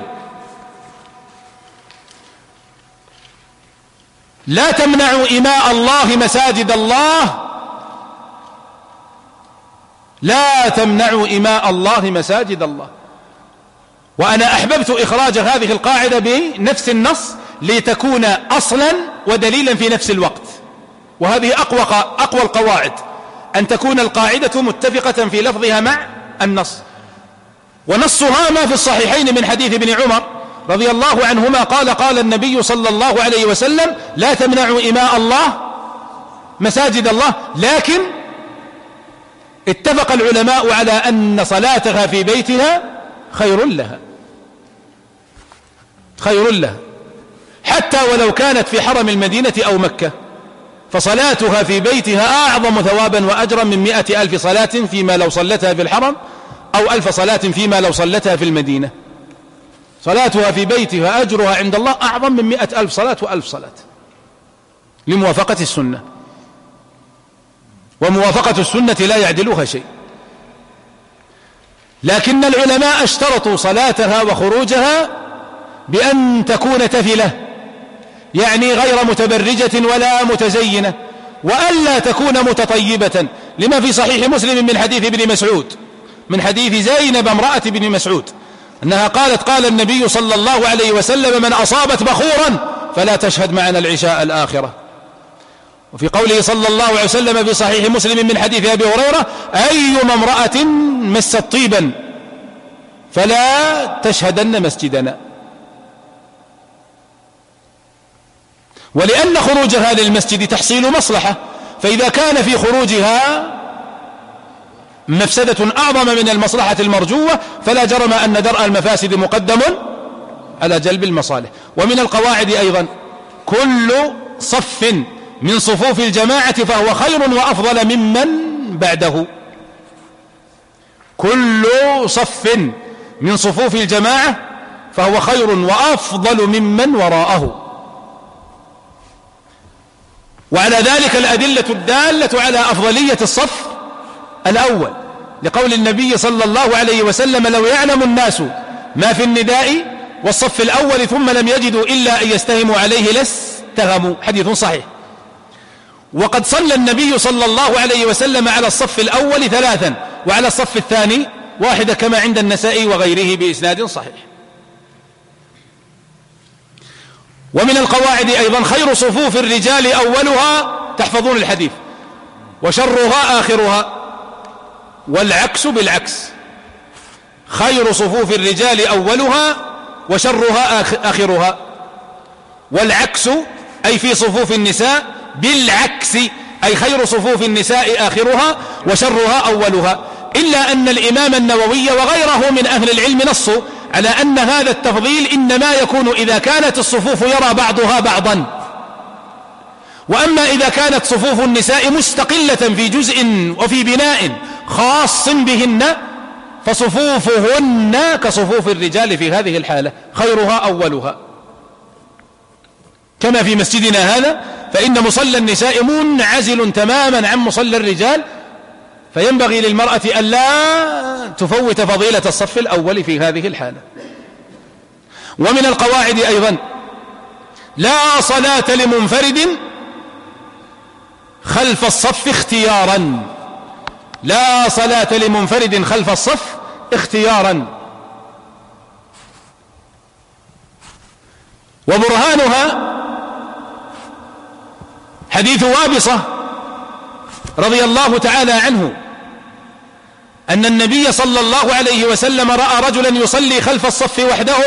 لا تمنعوا إماء الله مساجد الله، لا تمنعوا إماء الله مساجد الله. وأنا أحببت إخراج هذه القاعدة بنفس النص لتكون أصلا ودليلا في نفس الوقت، وهذه أقوى القواعد أن تكون القاعدة متفقة في لفظها مع النص. ونصها ما في الصحيحين من حديث ابن عمر رضي الله عنهما قال قال النبي صلى الله عليه وسلم لا تمنعوا إماء الله مساجد الله، لكن اتفق العلماء على أن صلاتها في بيتها خير لها، خير لها حتى ولو كانت في حرم المدينة أو مكة، فصلاتها في بيتها أعظم ثوابا وأجرا من 100,000 صلاة فيما لو صلتها في الحرم، أو 1000 صلاة فيما لو صلتها في المدينة. صلاتها في بيتها أجرها عند الله أعظم من 100,000 صلاة و1000 صلاة لموافقة السنة، وموافقة السنة لا يعدلها شيء. لكن العلماء اشترطوا صلاتها وخروجها بأن تكون تفلة، يعني غير متبرجة ولا متزينة، وألا تكون متطيبة، لما في صحيح مسلم من حديث ابن مسعود، من حديث زينب امرأة ابن مسعود أنها قالت: قال النبي صلى الله عليه وسلم: من أصابت بخورا فلا تشهد معنا العشاء الآخرة. وفي قوله صلى الله عليه وسلم في صحيح مسلم من حديث أبي هريرة: أيما امرأة مست طيبا فلا تشهدن مسجدنا. ولأن خروجها للمسجد تحصيل مصلحة، فإذا كان في خروجها مفسدة أعظم من المصلحة المرجوة فلا جرم أن درء المفاسد مقدم على جلب المصالح. ومن القواعد أيضا: كل صف من صفوف الجماعة فهو خير وأفضل ممن بعده. كل صف من صفوف الجماعة فهو خير وأفضل ممن وراءه. وعلى ذلك الأدلة الدالة على أفضلية الصف الأول، لقول النبي صلى الله عليه وسلم: لو يعلم الناس ما في النداء والصف الأول ثم لم يجدوا إلا أن يستهموا عليه لاستهموا. حديث صحيح. وقد صلى النبي صلى الله عليه وسلم على الصف الأول 3 وعلى الصف الثاني 1 كما عند النسائي وغيره بإسناد صحيح. ومن القواعد أيضا: خير صفوف الرجال أولها، تحفظون الحديث، وشرها آخرها، والعكس بالعكس. خير صفوف الرجال أولها وشرها آخرها، والعكس أي في صفوف النساء بالعكس، أي خير صفوف النساء آخرها وشرها أولها. إلا أن الإمام النووي وغيره من أهل العلم نصوا على أن هذا التفضيل إنما يكون إذا كانت الصفوف يرى بعضها بعضا. وأما إذا كانت صفوف النساء مستقلة في جزء وفي بناء خاص بهن فصفوفهن كصفوف الرجال في هذه الحالة، خيرها أولها. كما في مسجدنا هذا، فإن مصلى النساء منعزل تماما عن مصلى الرجال، فينبغي للمرأة ألا تفوت فضيلة الصف الأول في هذه الحالة. ومن القواعد أيضا: لا صلاة لمنفرد خلف الصف اختيارا. لا صلاة لمنفرد خلف الصف اختيارا. وبرهانها حديث وابصة رضي الله تعالى عنه أن النبي صلى الله عليه وسلم رأى رجلا يصلي خلف الصف وحده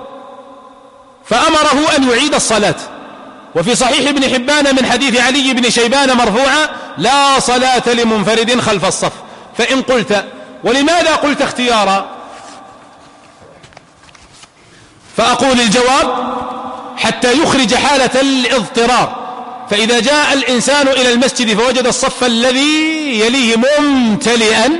فأمره أن يعيد الصلاة. وفي صحيح ابن حبان من حديث علي بن شيبان مرفوعا: لا صلاة لمنفرد خلف الصف. فإن قلت: ولماذا قلت اختيارا؟ فأقول: الجواب حتى يخرج حالة الاضطرار. فإذا جاء الإنسان إلى المسجد فوجد الصف الذي يليه ممتلئا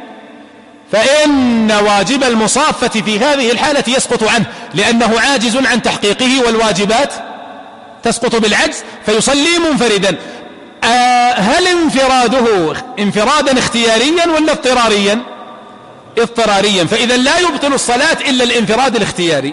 فإن واجب المصافة في هذه الحالة يسقط عنه، لأنه عاجز عن تحقيقه، والواجبات تسقط بالعجز، فيصلي منفردا. هل انفراده انفرادا اختياريا ولا اضطراريا؟ اضطراريا. فإذا لا يبطل الصلاة إلا الانفراد الاختياري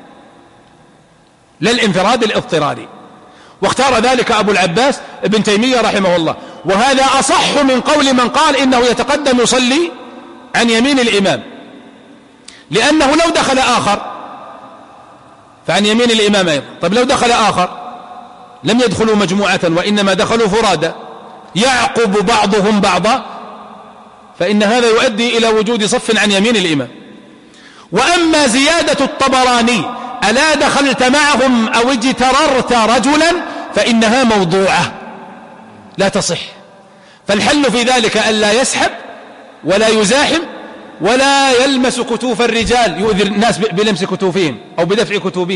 لا الانفراد الاضطراري. واختار ذلك أبو العباس ابن تيمية رحمه الله، وهذا أصح من قول من قال إنه يتقدم يصلي عن يمين الإمام، لأنه لو دخل آخر فعن يمين الإمام أيضا. طيب لو دخل آخر لم يدخلوا مجموعة وإنما دخلوا فرادى يعقب بعضهم بعضا، فإن هذا يؤدي إلى وجود صف عن يمين الإمام. وأما زيادة الطبراني: ألا دخلت معهم أو اجتررت رجلا، فإنها موضوعة لا تصح. فالحل في ذلك ألا يسحب ولا يزاحم ولا يلمس كتوف الرجال، يؤذي الناس بلمس كتوفهم أو بدفع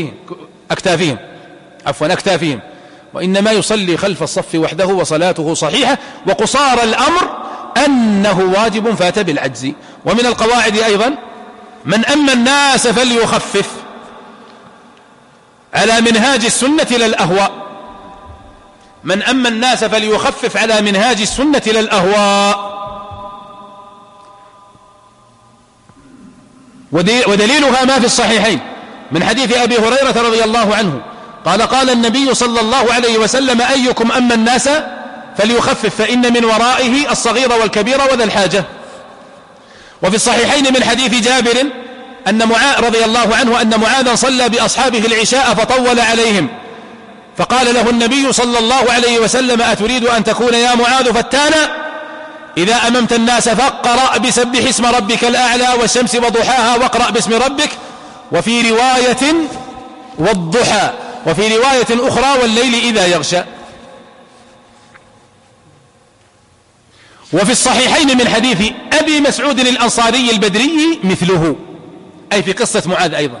أكتافهم، وإنما يصلي خلف الصف وحده وصلاته صحيحة. وقصار الأمر أنه واجب فات بالعجز. ومن القواعد أيضا: من أما الناس فليخفف على منهاج السنة لا الأهواء. من أما الناس فليخفف على منهاج السنة لا الأهواء. ودليلها ما في الصحيحين من حديث أبي هريرة رضي الله عنه قال: قال النبي صلى الله عليه وسلم: أيكم أما الناس فليخفف فإن من ورائه الصغير والكبير وذا الحاجة. وفي الصحيحين من حديث جابر أن رضي الله عنه أن معاذا صلى بأصحابه العشاء فطول عليهم، فقال له النبي صلى الله عليه وسلم: أتريد أن تكون يا معاذ فتانا؟ إذا أممت الناس فاقرأ بسبح اسم ربك الأعلى والشمس وضحاها واقرأ باسم ربك، وفي رواية والضحى، وفي رواية أخرى والليل إذا يغشى. وفي الصحيحين من حديث أبي مسعود الأنصاري البدري مثله، أي في قصة معاذ أيضا.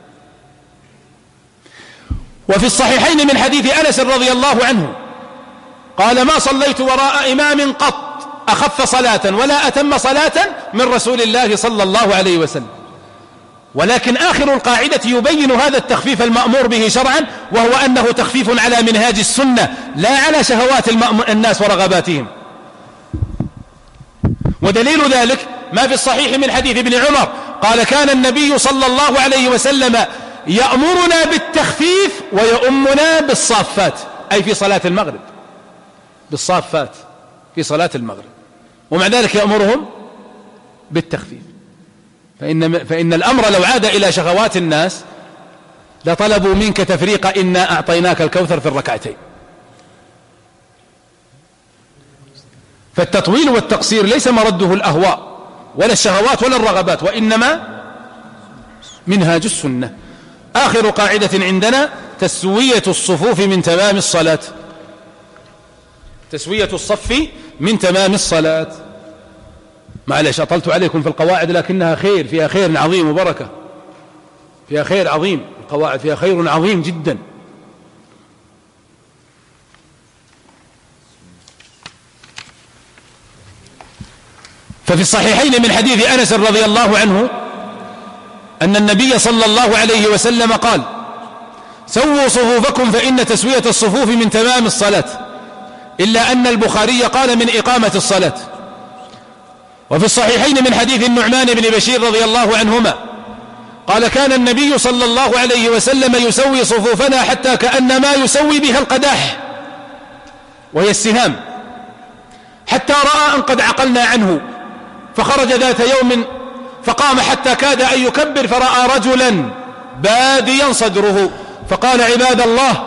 وفي الصحيحين من حديث أنس رضي الله عنه قال: ما صليت وراء إمام قط أخف صلاة ولا أتم صلاة من رسول الله صلى الله عليه وسلم. ولكن آخر القاعدة يبين هذا التخفيف المأمور به شرعا، وهو أنه تخفيف على منهاج السنة لا على شهوات الناس ورغباتهم. ودليل ذلك ما في الصحيح من حديث ابن عمر قال: كان النبي صلى الله عليه وسلم يأمرنا بالتخفيف ويؤمنا بالصافات، أي في صلاة المغرب، بالصافات في صلاة المغرب، ومع ذلك يأمرهم بالتخفيف. فإن الأمر لو عاد إلى شهوات الناس لطلبوا منك تفريق إنا أعطيناك الكوثر في الركعتين. فالتطويل والتقصير ليس مرده الأهواء ولا الشهوات ولا الرغبات، وإنما منهاج السنة. آخر قاعدة عندنا تسوية الصفوف من تمام الصلاة، تسوية الصف من تمام الصلاة. معلش أطلت عليكم في القواعد، لكنها خير، فيها خير عظيم وبركة، فيها خير عظيم، القواعد فيها خير عظيم جدا. ففي الصحيحين من حديث أنس رضي الله عنه أن النبي صلى الله عليه وسلم قال: سووا صفوفكم فإن تسوية الصفوف من تمام الصلاة، إلا أن البخاري قال من إقامة الصلاة. وفي الصحيحين من حديث النعمان بن بشير رضي الله عنهما قال: كان النبي صلى الله عليه وسلم يسوي صفوفنا حتى كأنما يسوي بها القداح، وهي السهام، حتى رأى أن قد عقلنا عنه، فخرج ذات يوم فقام حتى كاد أن يكبر، فرأى رجلا باديا صدره، فقال: عباد الله،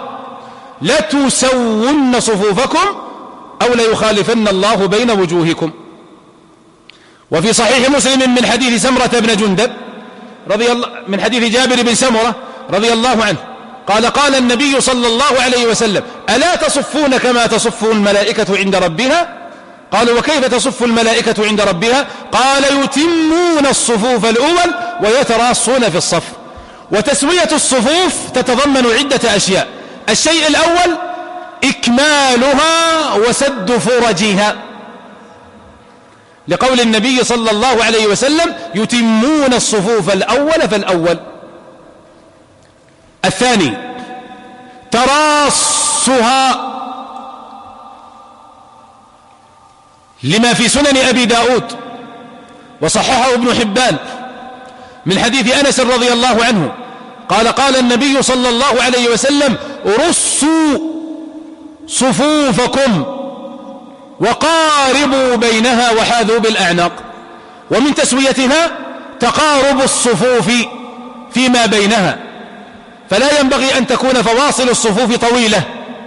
لتسون صفوفكم أو ليخالفن الله بين وجوهكم. وفي صحيح مسلم من حديث سمرة بن جندب من حديث جابر بن سمرة رضي الله عنه قال: قال النبي صلى الله عليه وسلم: ألا تصفون كما تصف الملائكة عند ربها؟ قالوا: وكيف تصف الملائكة عند ربها؟ قال: يتمون الصفوف الأول ويتراصون في الصف. وتسوية الصفوف تتضمن عدة أشياء: الشيء الأول إكمالها وسد فرجها، لقول النبي صلى الله عليه وسلم: يتمون الصفوف الأول فالأول. الثاني تراصها، لما في سنن أبي داود وصححه ابن حبان من حديث أنس رضي الله عنه قال: قال النبي صلى الله عليه وسلم: رصوا صفوفكم وقاربوا بينها وحاذوا بالأعناق. ومن تسويتها تقارب الصفوف فيما بينها، فلا ينبغي أن تكون فواصل الصفوف طويلة،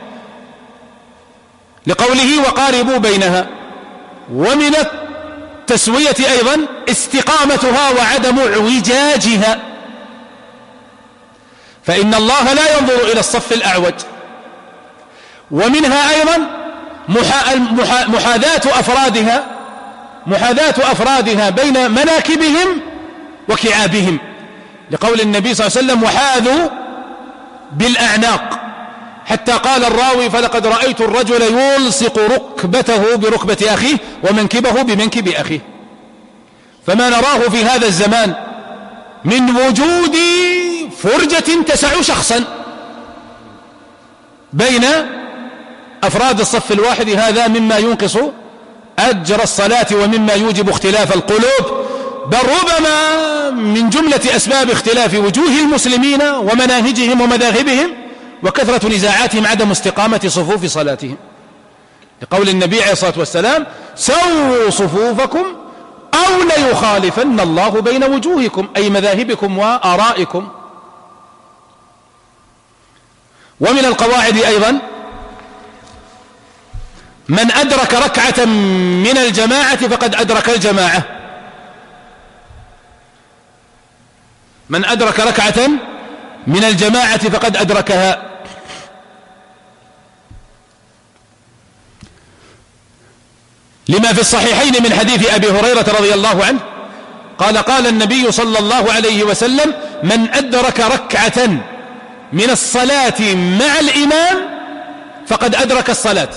لقوله: وقاربوا بينها. ومن التسوية أيضا استقامتها وعدم اعوجاجها، فإن الله لا ينظر إلى الصف الأعوج. ومنها أيضا محاذاة أفرادها بين مناكبهم وكعابهم، لقول النبي صلى الله عليه وسلم: وحاذوا بالأعناق، حتى قال الراوي: فلقد رأيت الرجل يلصق ركبته بركبة أخيه ومنكبه بمنكب أخيه. فما نراه في هذا الزمان من وجود فرجة تسع شخصا بين أفراد الصف الواحد، هذا مما ينقص أجر الصلاة ومما يوجب اختلاف القلوب، بل ربما من جملة أسباب اختلاف وجوه المسلمين ومناهجهم ومذاهبهم وكثرة نزاعاتهم عدم استقامة صفوف صلاتهم، لقول النبي عليه الصلاة والسلام: سووا صفوفكم أو ليخالفن الله بين وجوهكم، أي مذاهبكم وآرائكم. ومن القواعد أيضا: من أدرك ركعة من الجماعة فقد أدرك الجماعة. من أدرك ركعة من الجماعة فقد أدركها. لما في الصحيحين من حديث أبي هريرة رضي الله عنه قال: قال النبي صلى الله عليه وسلم: من أدرك ركعة من الصلاة مع الإمام فقد أدرك الصلاة.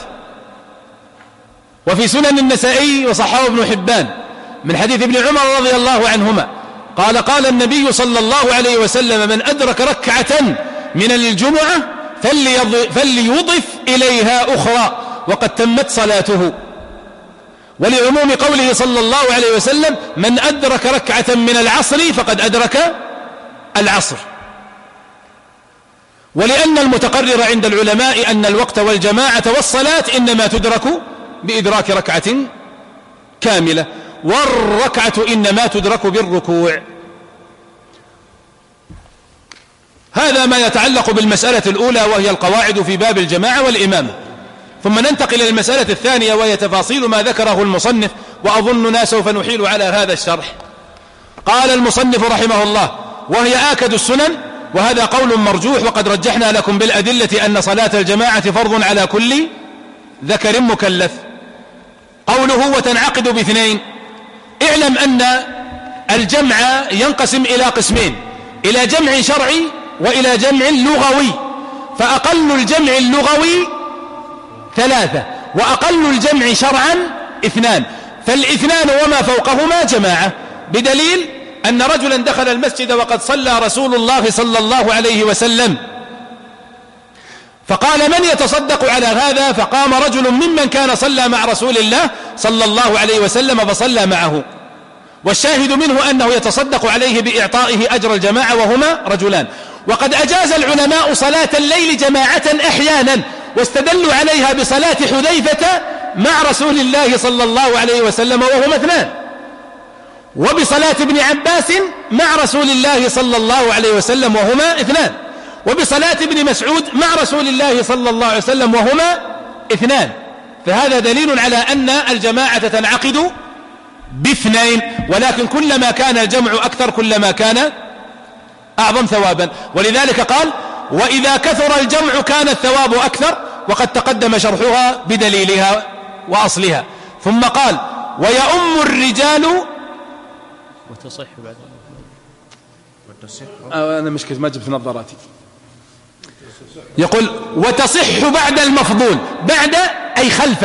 وفي سنن النسائي وصححه ابن حبان من حديث ابن عمر رضي الله عنهما قال: قال النبي صلى الله عليه وسلم: من أدرك ركعة من الجمعة فليضف إليها أخرى وقد تمت صلاته. ولعموم قوله صلى الله عليه وسلم: من أدرك ركعة من العصر فقد أدرك العصر. ولأن المتقرر عند العلماء أن الوقت والجماعة والصلاة إنما تدرك بإدراك ركعة كاملة، والركعة إنما تدرك بالركوع. هذا ما يتعلق بالمسألة الأولى، وهي القواعد في باب الجماعة والإمامة. ثم ننتقل إلى المسألة الثانية، وهي تفاصيل ما ذكره المصنف، وأظننا سوف نحيل على هذا الشرح. قال المصنف رحمه الله: وهي آكد السنن، وهذا قول مرجوح، وقد رجحنا لكم بالأدلة أن صلاة الجماعة فرض على كل ذكر مكلف. قوله: وتنعقد باثنين. اعلم أن الجمع ينقسم إلى قسمين: إلى جمع شرعي وإلى جمع لغوي. فأقل الجمع اللغوي 3، وأقل الجمع شرعا 2، فالاثنان وما فوقهما جماعة. بدليل أن رجلا دخل المسجد وقد صلى رسول الله صلى الله عليه وسلم، فقال: من يتصدق على هذا؟ فقام رجل ممن كان صلى مع رسول الله صلى الله عليه وسلم فصلى معه. والشاهد منه أنه يتصدق عليه بإعطائه أجر الجماعة، وهما رجلان. وقد أجاز العلماء صلاة الليل جماعة أحيانا، واستدلوا عليها بصلاة حذيفة مع رسول الله صلى الله عليه وسلم وهما 2، وبصلاة ابن عباس مع رسول الله صلى الله عليه وسلم وهما 2، وبصلاة ابن مسعود مع رسول الله صلى الله عليه وسلم وهما 2. فهذا دليل على أن الجماعة تنعقد ب2، ولكن كلما كان الجمع أكثر كلما كان أعظم ثوابا. ولذلك قال: وإذا كثر الجمع كان الثواب أكثر، وقد تقدم شرحها بدليلها وأصلها. ثم قال: ويؤم الرجال وتصح بعد أنا مشكلة ما جبت نظاراتي. يقول: وتصح بعد المفضول. بعد أي خلف.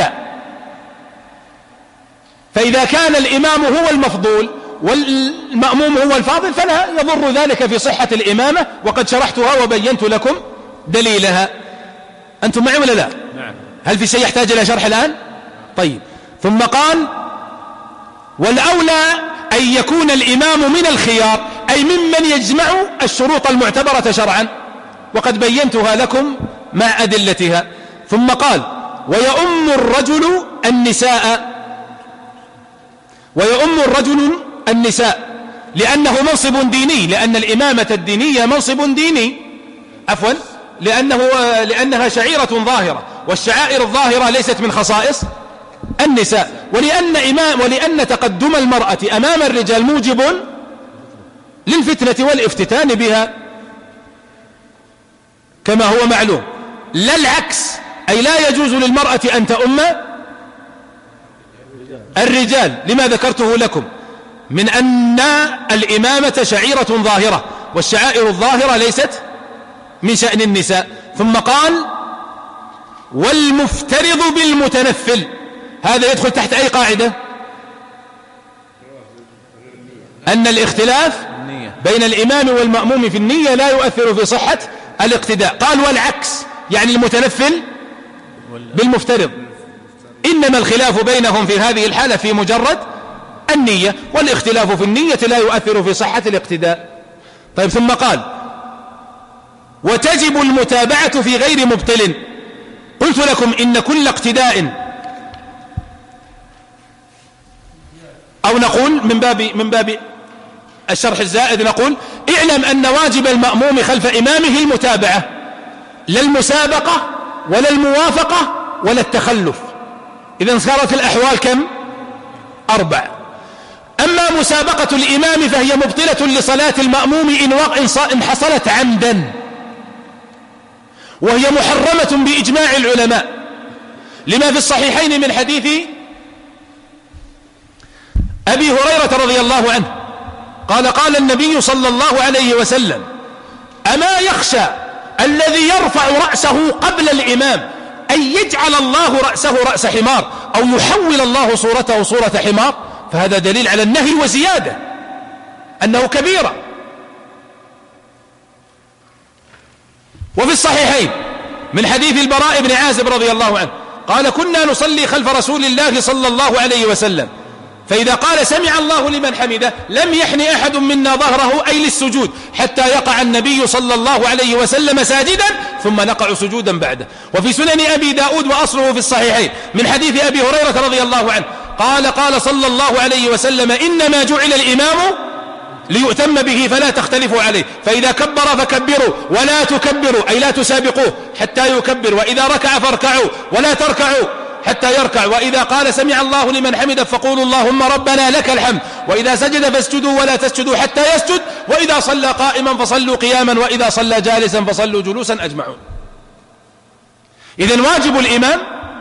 فإذا كان الإمام هو المفضول والمأموم هو الفاضل فلا يضر ذلك في صحة الإمامة، وقد شرحتها وبينت لكم دليلها. أنتم معي ولا لا؟ نعم. هل في شيء يحتاج إلى شرح الآن؟ طيب. ثم قال: والأولى أن يكون الإمام من الخيار، أي ممن يجمع الشروط المعتبرة شرعا، وقد بينتها لكم مع أدلتها. ثم قال: ويؤم الرجل النساء. ويؤم الرجل النساء لأنه منصب ديني، لأن الإمامة الدينية منصب ديني، عفوا، لأنها شعيرة ظاهرة، والشعائر الظاهرة ليست من خصائص النساء. ولأن تقدم المرأة أمام الرجال موجب للفتنة والافتتان بها كما هو معلوم، لا العكس، أي لا يجوز للمرأة أن تؤم الرجال، لما ذكرته لكم من أن الإمامة شعيرة ظاهرة، والشعائر الظاهرة ليست من شأن النساء. ثم قال: والمفترض بالمتنفل. هذا يدخل تحت أي قاعدة؟ أن الاختلاف بين الإمام والمأموم في النية لا يؤثر في صحة الاقتداء. قال: والعكس، يعني المتنفل بالمفترض، إنما الخلاف بينهم في هذه الحالة في مجرد النية، والاختلاف في النية لا يؤثر في صحة الاقتداء. طيب. ثم قال: وتجب المتابعة في غير مبطل. قلت لكم إن كل اقتداء أو نقول من باب الشرح الزائد نقول: اعلم أن واجب المأموم خلف إمامه المتابعة، لا المسابقة ولا الموافقة ولا التخلف. إذن صارت الأحوال كم؟ 4. أما مسابقة الإمام فهي مبطلة لصلاة المأموم إن حصلت عمدا، وهي محرمة بإجماع العلماء، لما في الصحيحين من حديث أبي هريرة رضي الله عنه قال: قال النبي صلى الله عليه وسلم: أما يخشى الذي يرفع رأسه قبل الإمام أن يجعل الله رأسه رأس حمار، أو يحول الله صورته صورة حمار. فهذا دليل على النهي وزيادة، أنه كبيرة. وفي الصحيحين من حديث البراء بن عازب رضي الله عنه قال: كنا نصلي خلف رسول الله صلى الله عليه وسلم، فإذا قال سمع الله لمن حمده لم يحن أحد منا ظهره أي للسجود حتى يقع النبي صلى الله عليه وسلم ساجدا ثم نقع سجودا بعده. وفي سنن أبي داود وأصله في الصحيحين من حديث أبي هريرة رضي الله عنه قال: قال صلى الله عليه وسلم: إنما جعل الإمام ليؤتم به فلا تختلفوا عليه، فإذا كبر فكبروا ولا تكبروا أي لا تسابقوه حتى يكبر، وإذا ركع فاركعوا ولا تركعوا حتى يركع، وإذا قال سمع الله لمن حمده فقولوا اللهم ربنا لك الحمد، وإذا سجد فاسجدوا ولا تسجدوا حتى يسجد، وإذا صلى قائما فصلوا قياما، وإذا صلى جالسا فصلوا جلوسا أجمعون. إذن واجب الإمام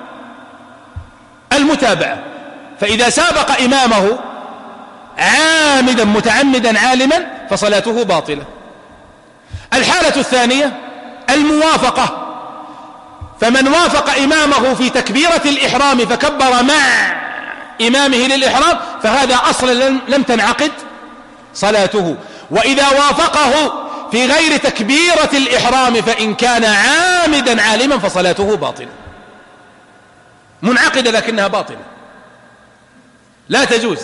المتابعة، فإذا سابق إمامه عامدا متعمدا عالما فصلاته باطلة. الحالة الثانية الموافقة، فمن وافق إمامه في تكبيرة الإحرام فكبر مع إمامه للإحرام فهذا أصلا لم تنعقد صلاته. وإذا وافقه في غير تكبيرة الإحرام فإن كان عامدا عالما فصلاته باطلة، منعقدة لكنها باطلة لا تجوز.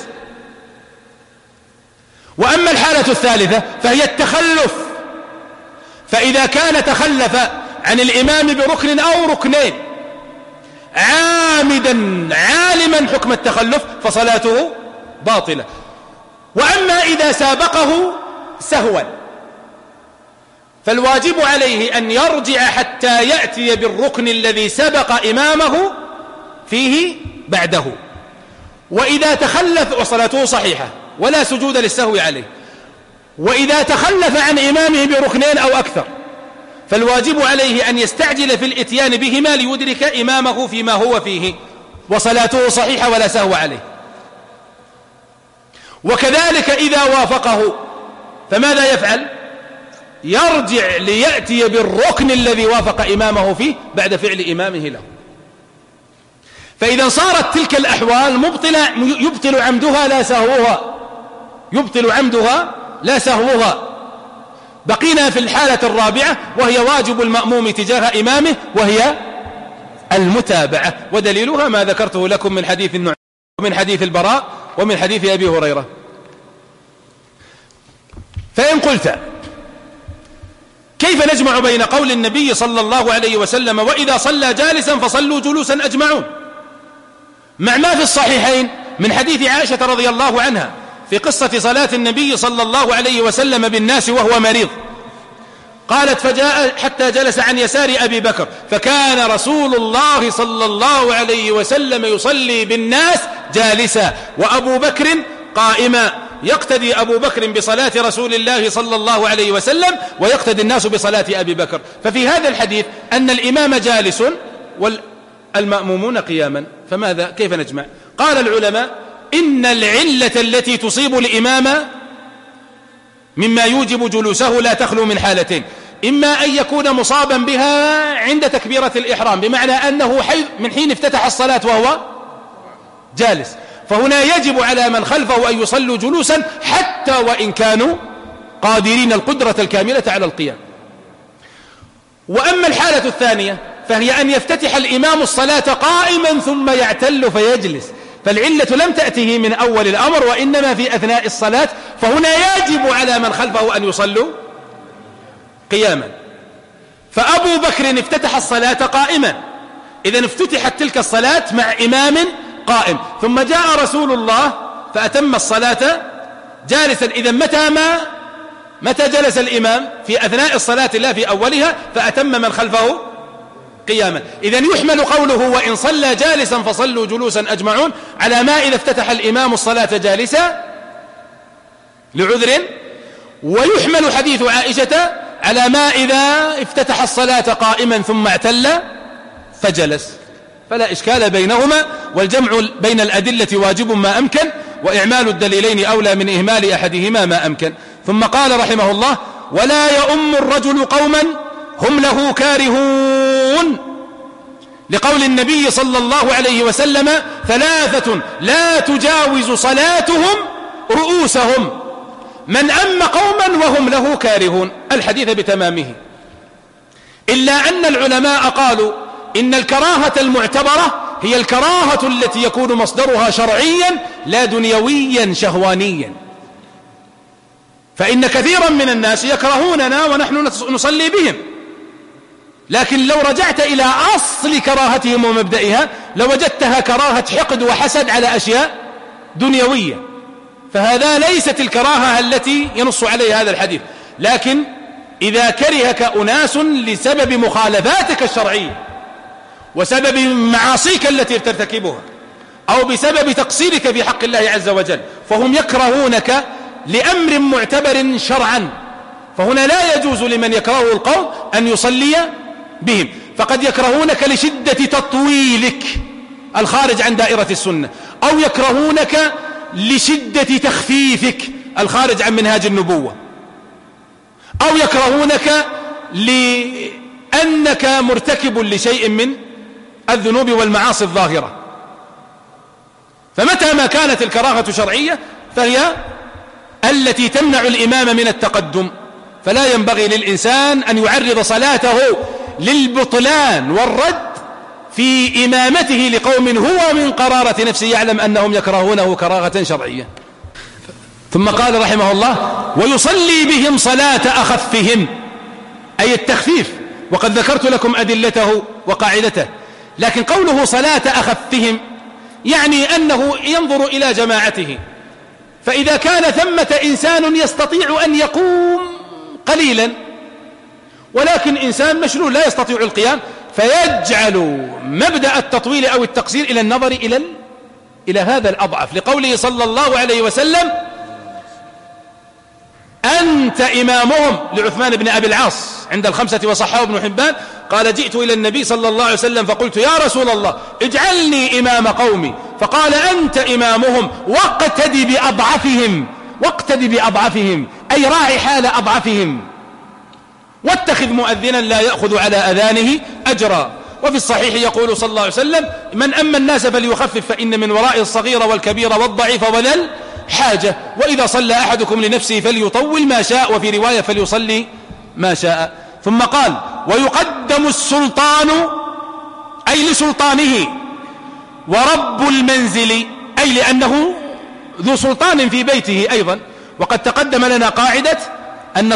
وأما الحالة الثالثة فهي التخلف، فإذا كان تخلف عن الإمام بركن أو ركنين عامدا عالما حكم التخلف فصلاته باطلة. وأما إذا سابقه سهوا فالواجب عليه أن يرجع حتى يأتي بالركن الذي سبق إمامه فيه بعده. وإذا تخلف وصلاته صحيحة ولا سجود للسهو عليه. وإذا تخلف عن إمامه بركنين أو أكثر فالواجب عليه أن يستعجل في الإتيان بهما ليدرك إمامه فيما هو فيه وصلاته صحيحة ولا سهو عليه. وكذلك إذا وافقه فماذا يفعل؟ يرجع ليأتي بالركن الذي وافق إمامه فيه بعد فعل إمامه له. فإذا صارت تلك الأحوال مبطلة يبطل عمدها لا سهوها، يبطل عمدها لا سهوها. بقينا في الحالة الرابعة وهي واجب المأموم تجاه إمامه وهي المتابعة، ودليلها ما ذكرته لكم من حديث النعمان ومن حديث البراء ومن حديث أبي هريرة. فإن قلت كيف نجمع بين قول النبي صلى الله عليه وسلم وإذا صلى جالسا فصلوا جلوسا أجمعون مع ما في الصحيحين من حديث عائشة رضي الله عنها في قصة صلاة النبي صلى الله عليه وسلم بالناس وهو مريض؟ قالت فجاء حتى جلس عن يسار أبي بكر فكان رسول الله صلى الله عليه وسلم يصلي بالناس جالسا وأبو بكر قائما، يقتدي أبو بكر بصلاة رسول الله صلى الله عليه وسلم ويقتدي الناس بصلاة أبي بكر. ففي هذا الحديث أن الإمام جالس والمأمومون قياما، فماذا كيف نجمع؟ قال العلماء إن العلة التي تصيب الإمام مما يوجب جلوسه لا تخلو من حالتين: إما أن يكون مصابا بها عند تكبيرة الإحرام بمعنى أنه من حين افتتح الصلاة وهو جالس، فهنا يجب على من خلفه أن يصلوا جلوسا حتى وإن كانوا قادرين القدرة الكاملة على القيام. وأما الحالة الثانية فهي أن يفتتح الإمام الصلاة قائما ثم يعتل فيجلس، فالعلة لم تأته من أول الأمر وإنما في أثناء الصلاة، فهنا يجب على من خلفه أن يصلوا قياما. فأبو بكر افتتح الصلاة قائما، إذن افتتحت تلك الصلاة مع إمام قائم، ثم جاء رسول الله فأتم الصلاة جالسا. إذن متى جلس الإمام؟ في أثناء الصلاة لا في أولها، فأتم من خلفه قياما. إذن يحمل قوله وإن صلى جالسا فصلوا جلوسا أجمعون على ما إذا افتتح الإمام الصلاة جالسا لعذر، ويحمل حديث عائشة على ما إذا افتتح الصلاة قائما ثم اعتل فجلس، فلا إشكال بينهما، والجمع بين الأدلة واجب ما أمكن، وإعمال الدليلين أولى من إهمال أحدهما ما أمكن. ثم قال رحمه الله: ولا يؤم الرجل قوما هم له كارهون، لقول النبي صلى الله عليه وسلم: ثلاثة لا تجاوز صلاتهم رؤوسهم، من أم قوما وهم له كارهون، الحديث بتمامه. إلا أن العلماء قالوا إن الكراهة المعتبرة هي الكراهة التي يكون مصدرها شرعيا لا دنيويا شهوانيا، فإن كثيرا من الناس يكرهوننا ونحن نصلي بهم، لكن لو رجعت إلى أصل كراهتهم ومبدئها لوجدتها كراهة حقد وحسد على أشياء دنيوية، فهذا ليست الكراهة التي ينص عليها هذا الحديث. لكن إذا كرهك أناس لسبب مخالفاتك الشرعية وسبب معاصيك التي ترتكبها أو بسبب تقصيرك في حق الله عز وجل، فهم يكرهونك لأمر معتبر شرعا، فهنا لا يجوز لمن يكرهه القوم أن يصلي بهم. فقد يكرهونك لشدة تطويلك الخارج عن دائرة السنة، أو يكرهونك لشدة تخفيفك الخارج عن منهاج النبوة، أو يكرهونك لأنك مرتكب لشيء من الذنوب والمعاصي الظاهرة. فمتى ما كانت الكراهة شرعية فهي التي تمنع الإمام من التقدم، فلا ينبغي للإنسان أن يعرض صلاته للبطلان والرد في إمامته لقوم هو من قرارة نفسه يعلم أنهم يكرهونه كراهة شرعية. ثم قال رحمه الله: ويصلي بهم صلاة أخفهم، أي التخفيف، وقد ذكرت لكم أدلته وقاعدته. لكن قوله صلاة أخفهم يعني أنه ينظر إلى جماعته، فإذا كان ثمة إنسان يستطيع أن يقوم قليلا ولكن إنسان مشلول لا يستطيع القيام، فيجعل مبدأ التطويل أو التقصير إلى النظر إلى هذا الأضعف، لقوله صلى الله عليه وسلم: أنت إمامهم، لعثمان بن أبي العاص عند الخمسة وصححه ابن حبان، قال: جئت إلى النبي صلى الله عليه وسلم فقلت: يا رسول الله اجعلني إمام قومي، فقال: أنت إمامهم واقتدي بأضعفهم، أي راعي حال أضعفهم، واتخذ مؤذنا لا يأخذ على أذانه أجرا. وفي الصحيح يقول صلى الله عليه وسلم: من أما الناس فليخفف، فإن من ورائه الصغير والكبير والضعيف وذا الحاجة، وإذا صلى أحدكم لنفسه فليطول ما شاء، وفي رواية فليصلي ما شاء. ثم قال: ويقدم السلطان، أي لسلطانه، ورب المنزل، أي لأنه ذو سلطان في بيته أيضا. وقد تقدم لنا قاعدة أن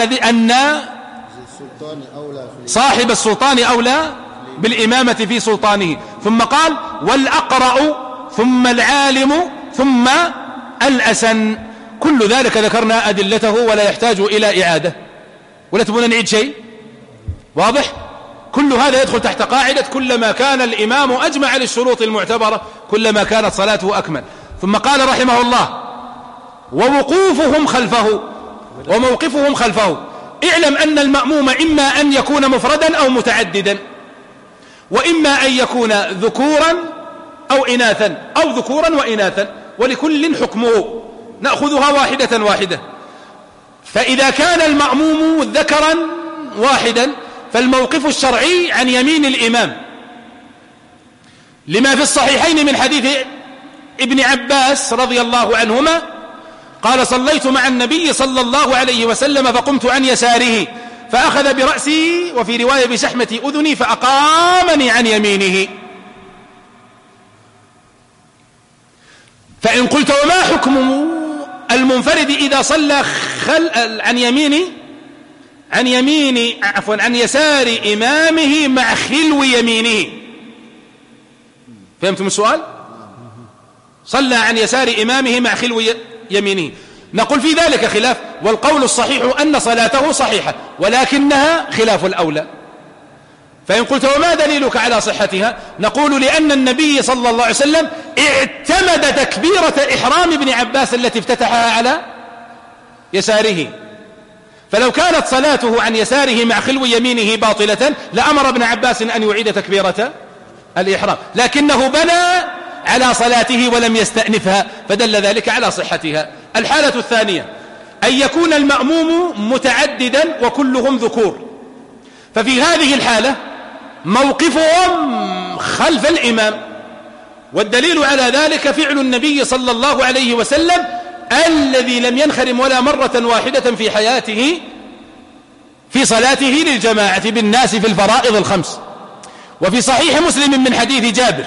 صاحب السلطان أولى بالإمامة في سلطانه. ثم قال: والأقرأ، ثم العالم، ثم الأسن. كل ذلك ذكرنا أدلته ولا يحتاج إلى إعادة، ولا تبون نعيد شيء؟ واضح؟ كل هذا يدخل تحت قاعدة: كلما كان الإمام أجمع للشروط المعتبرة كلما كانت صلاته أكمل. ثم قال رحمه الله: ووقوفهم خلفه وموقفهم خلفه. اعلم أن المأموم إما أن يكون مفردا أو متعددا، وإما أن يكون ذكورا أو إناثا، أو ذكورا وإناثا، ولكل حكمه، نأخذها واحدة واحدة. فإذا كان المأموم ذكرا واحدا فالموقف الشرعي عن يمين الإمام، لما في الصحيحين من حديث ابن عباس رضي الله عنهما قال: صليت مع النبي صلى الله عليه وسلم فقمت عن يساره فأخذ برأسي، وفي رواية بشحمة أذني، فأقامني عن يمينه. فإن قلت: وما حكم المنفرد إذا صلى عن يسار إمامه مع خلو يمينه؟ فهمتم السؤال؟ صلى عن يسار إمامه مع خلو يمينه، نقول في ذلك خلاف، والقول الصحيح أن صلاته صحيحة ولكنها خلاف الأولى. فإن قلت وما دليلك على صحتها؟ نقول لأن النبي صلى الله عليه وسلم اعتمد تكبيرة إحرام ابن عباس التي افتتحها على يساره، فلو كانت صلاته عن يساره مع خلو يمينه باطلة لأمر ابن عباس أن يعيد تكبيرة الإحرام، لكنه بنى على صلاته ولم يستأنفها، فدل ذلك على صحتها. الحالة الثانية أن يكون المأموم متعددا وكلهم ذكور، ففي هذه الحالة موقفهم خلف الإمام، والدليل على ذلك فعل النبي صلى الله عليه وسلم الذي لم ينخرم ولا مرة واحدة في حياته في صلاته للجماعة بالناس في الفرائض الخمس. وفي صحيح مسلم من حديث جابر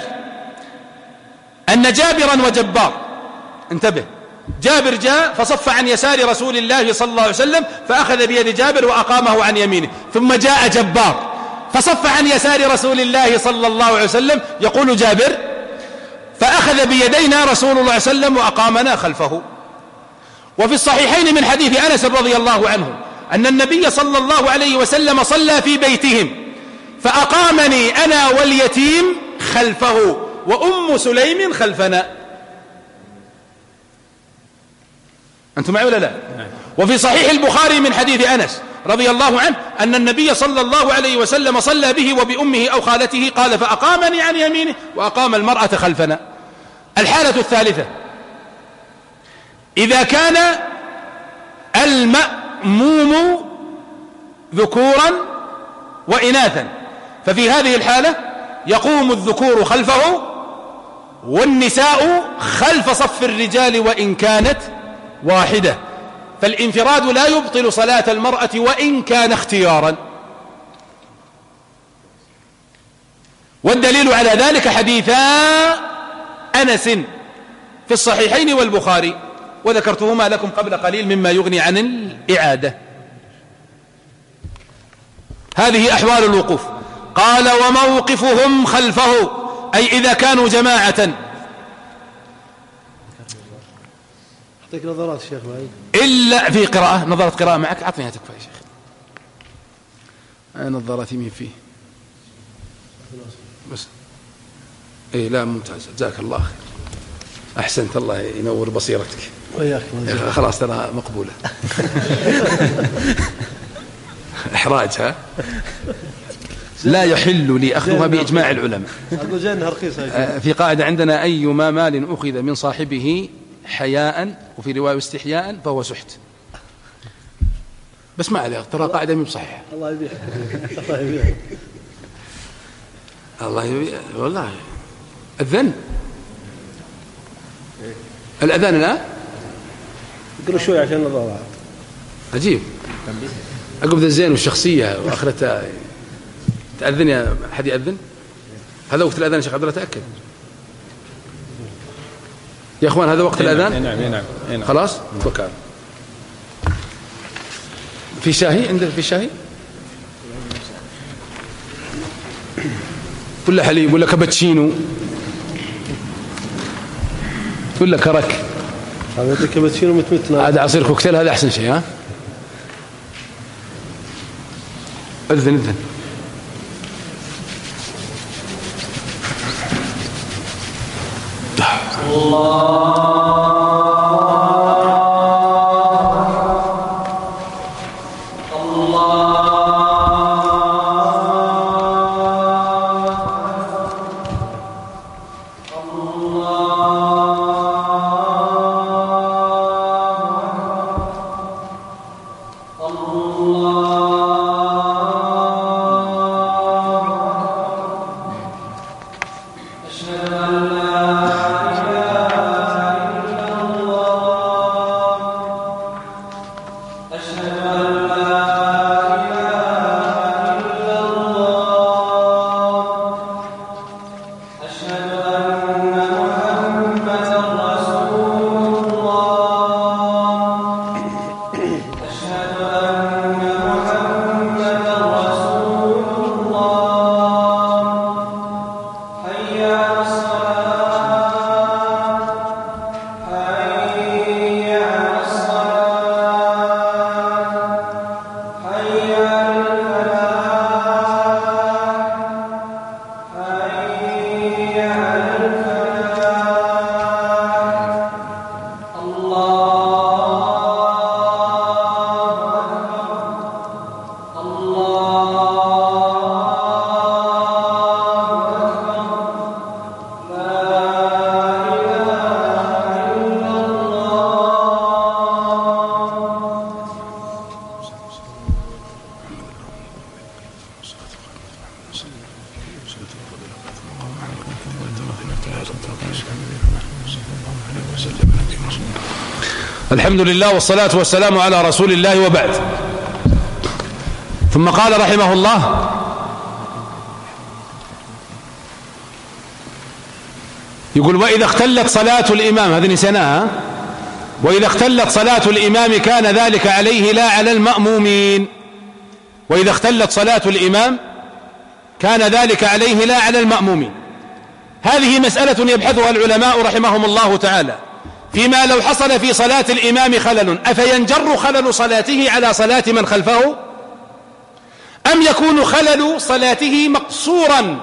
أن جابرا وجبار، انتبه، جابر جاء فصف عن يسار رسول الله صلى الله عليه وسلم فأخذ بيد جابر وأقامه عن يمينه، ثم جاء جبار فصف عن يسار رسول الله صلى الله عليه وسلم، يقول جابر فأخذ بيدينا رسول الله صلى الله عليه وسلم وأقامنا خلفه. وفي الصحيحين من حديث أنس رضي الله عنه أن النبي صلى الله عليه وسلم صلى في بيتهم فأقامني أنا واليتيم خلفه وأم سليم خلفنا. أنتم معي ولا لا؟ وفي صحيح البخاري من حديث أنس رضي الله عنه أن النبي صلى الله عليه وسلم صلى به وبأمه أو خالته، قال فأقامني عن يمينه وأقام المرأة خلفنا. الحالة الثالثة إذا كان المأموم ذكورا وإناثا، ففي هذه الحالة يقوم الذكور خلفه والنساء خلف صف الرجال وإن كانت واحدة، فالانفراد لا يبطل صلاة المرأة وإن كان اختيارا. والدليل على ذلك حديثا أنس في الصحيحين والبخاري، وذكرتهما لكم قبل قليل مما يغني عن الإعادة. هذه أحوال الوقوف. قال وموقفهم خلفه، أي إذا كانوا جماعة. أعطيك نظرات شيخ معي إلا في قراءة، نظرة قراءة معك، أعطنيها تكفى يا شيخ. نظراتي مين فيه بس. إيه لا ممتاز، جزاك الله خير، أحسنت، الله ينور بصيرتك وياك. خلاص ترى مقبولة. إحراج ها لا يحل لي أخذها بإجماع العلماء. في قاعدة عندنا أيما مال أخذ من صاحبه حياء وفي رواية استحياء فهو سحت، بس ما عليه، ترى قاعدة مو صحيحة. الله يبيعك الله يبيعك الله يبيعك والله. الذن الأذان الآن قلوا شوي عشان نضوع. عجيب، عقب ذا الزين والشخصية وآخرتها تأذن يا أحد يأذن. هذا وقت الأذان يا شيخ عبد الله، تأكد يا أخوان هذا وقت الأذان. نعم. خلاص توكل. في شاهي عندك؟ في شاهي ولا حليب ولا كابتشينو ولا كرك؟ هذا كابتشينو متمتنا، هذا عصير كوكتيل، هذا أحسن شيء. ها أذن أشهد أن لا إله الحمد لله والصلاة والسلام على رسول الله وبعد. ثم قال رحمه الله: يقول: وإذا اختلت صلاة الإمام، هذه نسيناها، وإذا اختلت صلاة الإمام كان ذلك عليه لا على المأمومين. وإذا اختلت صلاة الإمام كان ذلك عليه لا على المأمومين. هذه مسألة يبحثها العلماء رحمهم الله تعالى فيما لو حصل في صلاة الإمام خلل، أفينجر خلل صلاته على صلاة من خلفه، أم يكون خلل صلاته مقصورا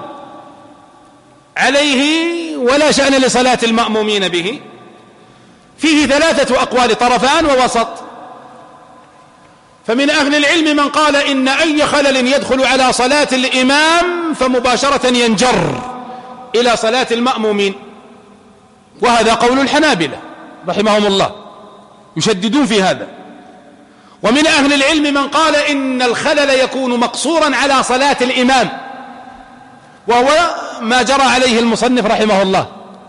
عليه ولا شأن لصلاة المأمومين به؟ فيه ثلاثة أقوال، طرفان ووسط. فمن أهل العلم من قال إن أي خلل يدخل على صلاة الإمام فمباشرة ينجر إلى صلاة المأمومين، وهذا قول الحنابلة رحمهم الله، يشددون في هذا. ومن أهل العلم من قال إن الخلل يكون مقصورا على صلاة الإمام، وهو ما جرى عليه المصنف رحمه الله،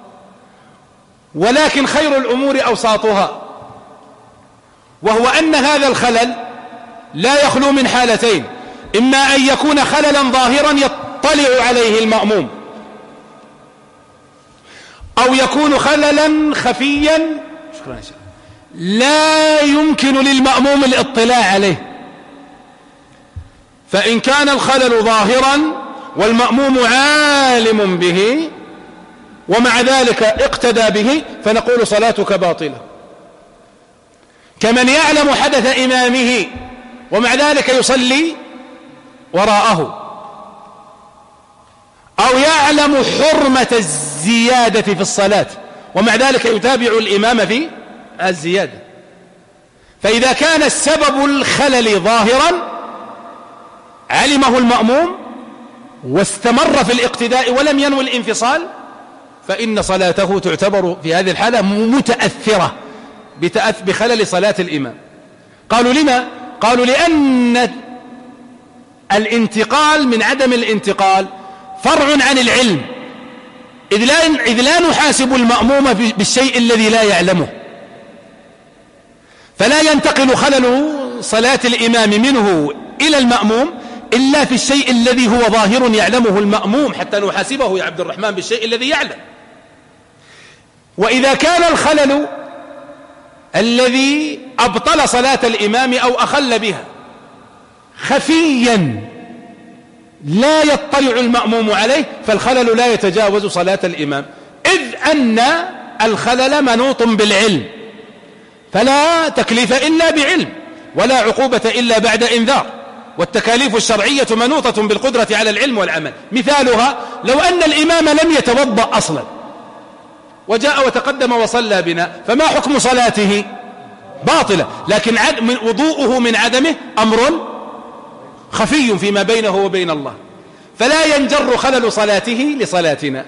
ولكن خير الأمور أوساطها، وهو أن هذا الخلل لا يخلو من حالتين: إما أن يكون خللا ظاهرا يطلع عليه المأموم، أو يكون خللا خفيا لا يمكن للمأموم الاطلاع عليه. فإن كان الخلل ظاهرا والمأموم عالم به ومع ذلك اقتدى به فنقول صلاتك باطلة، كمن يعلم حدث إمامه ومع ذلك يصلي وراءه، أو يعلم حرمة الزيادة في الصلاة ومع ذلك يتابع الإمام في الزيادة. فإذا كان السبب الخلل ظاهرا علمه المأموم واستمر في الاقتداء ولم ينوي الانفصال، فإن صلاته تعتبر في هذه الحالة متأثرة بخلل صلاة الإمام. قالوا لما؟ قالوا لأن الانتقال من عدم الانتقال فرع عن العلم، إذ لا نحاسب المأموم بالشيء الذي لا يعلمه، فلا ينتقل خلل صلاة الإمام منه إلى المأموم إلا في الشيء الذي هو ظاهر يعلمه المأموم، حتى نحاسبه يا عبد الرحمن بالشيء الذي يعلم. وإذا كان الخلل الذي أبطل صلاة الإمام أو أخل بها خفيا لا يطلع المأموم عليه، فالخلل لا يتجاوز صلاة الإمام، إذ أن الخلل منوط بالعلم، فلا تكليف إلا بعلم ولا عقوبة إلا بعد إنذار، والتكاليف الشرعية منوطة بالقدرة على العلم والعمل. مثالها: لو أن الإمام لم يتوضأ أصلا وجاء وتقدم وصلى بنا، فما حكم صلاته؟ باطلة، لكن وضوءه من عدمه أمر خفي فيما بينه وبين الله، فلا ينجر خلل صلاته لصلاتنا.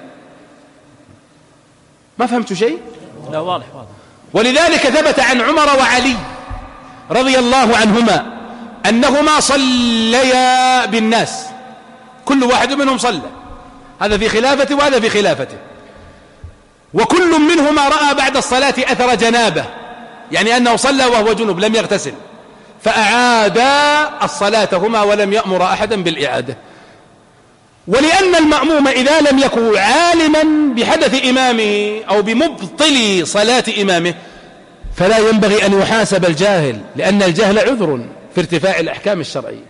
ما فهمت شيء؟ لا، واضح. ولذلك ثبت عن عمر وعلي رضي الله عنهما أنهما صليا بالناس، كل واحد منهم صلى، هذا في خلافته وهذا في خلافته، وكل منهما رأى بعد الصلاة أثر جنابه، يعني أنه صلى وهو جنب لم يغتسل، فأعادا الصلاتهما ولم يأمر أحدا بالإعادة. ولأن المأموم إذا لم يكن عالما بحدث إمامه أو بمبطل صلاة إمامه فلا ينبغي أن يحاسب الجاهل، لأن الجهل عذر في ارتفاع الأحكام الشرعية.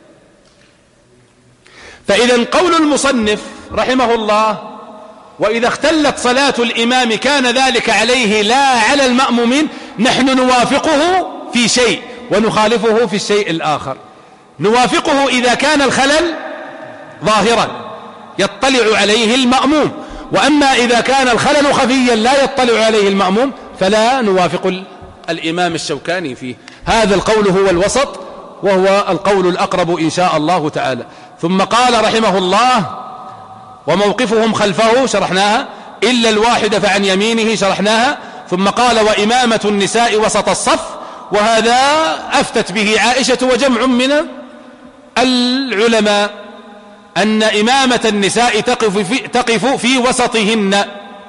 فإذا قول المصنف رحمه الله: وإذا اختلت صلاة الإمام كان ذلك عليه لا على المأمومين، نحن نوافقه في شيء ونخالفه في الشيء الآخر. نوافقه إذا كان الخلل ظاهرا يطلع عليه المأموم، وأما إذا كان الخلل خفيا لا يطلع عليه المأموم فلا نوافق الإمام الشوكاني فيه. هذا القول هو الوسط وهو القول الأقرب إن شاء الله تعالى. ثم قال رحمه الله: وموقفهم خلفه شرحناها، إلا الواحد فعن يمينه شرحناها. ثم قال: وإمامة النساء وسط الصف، وهذا أفتت به عائشة وجمع من العلماء أن إمامة النساء تقف في وسطهن،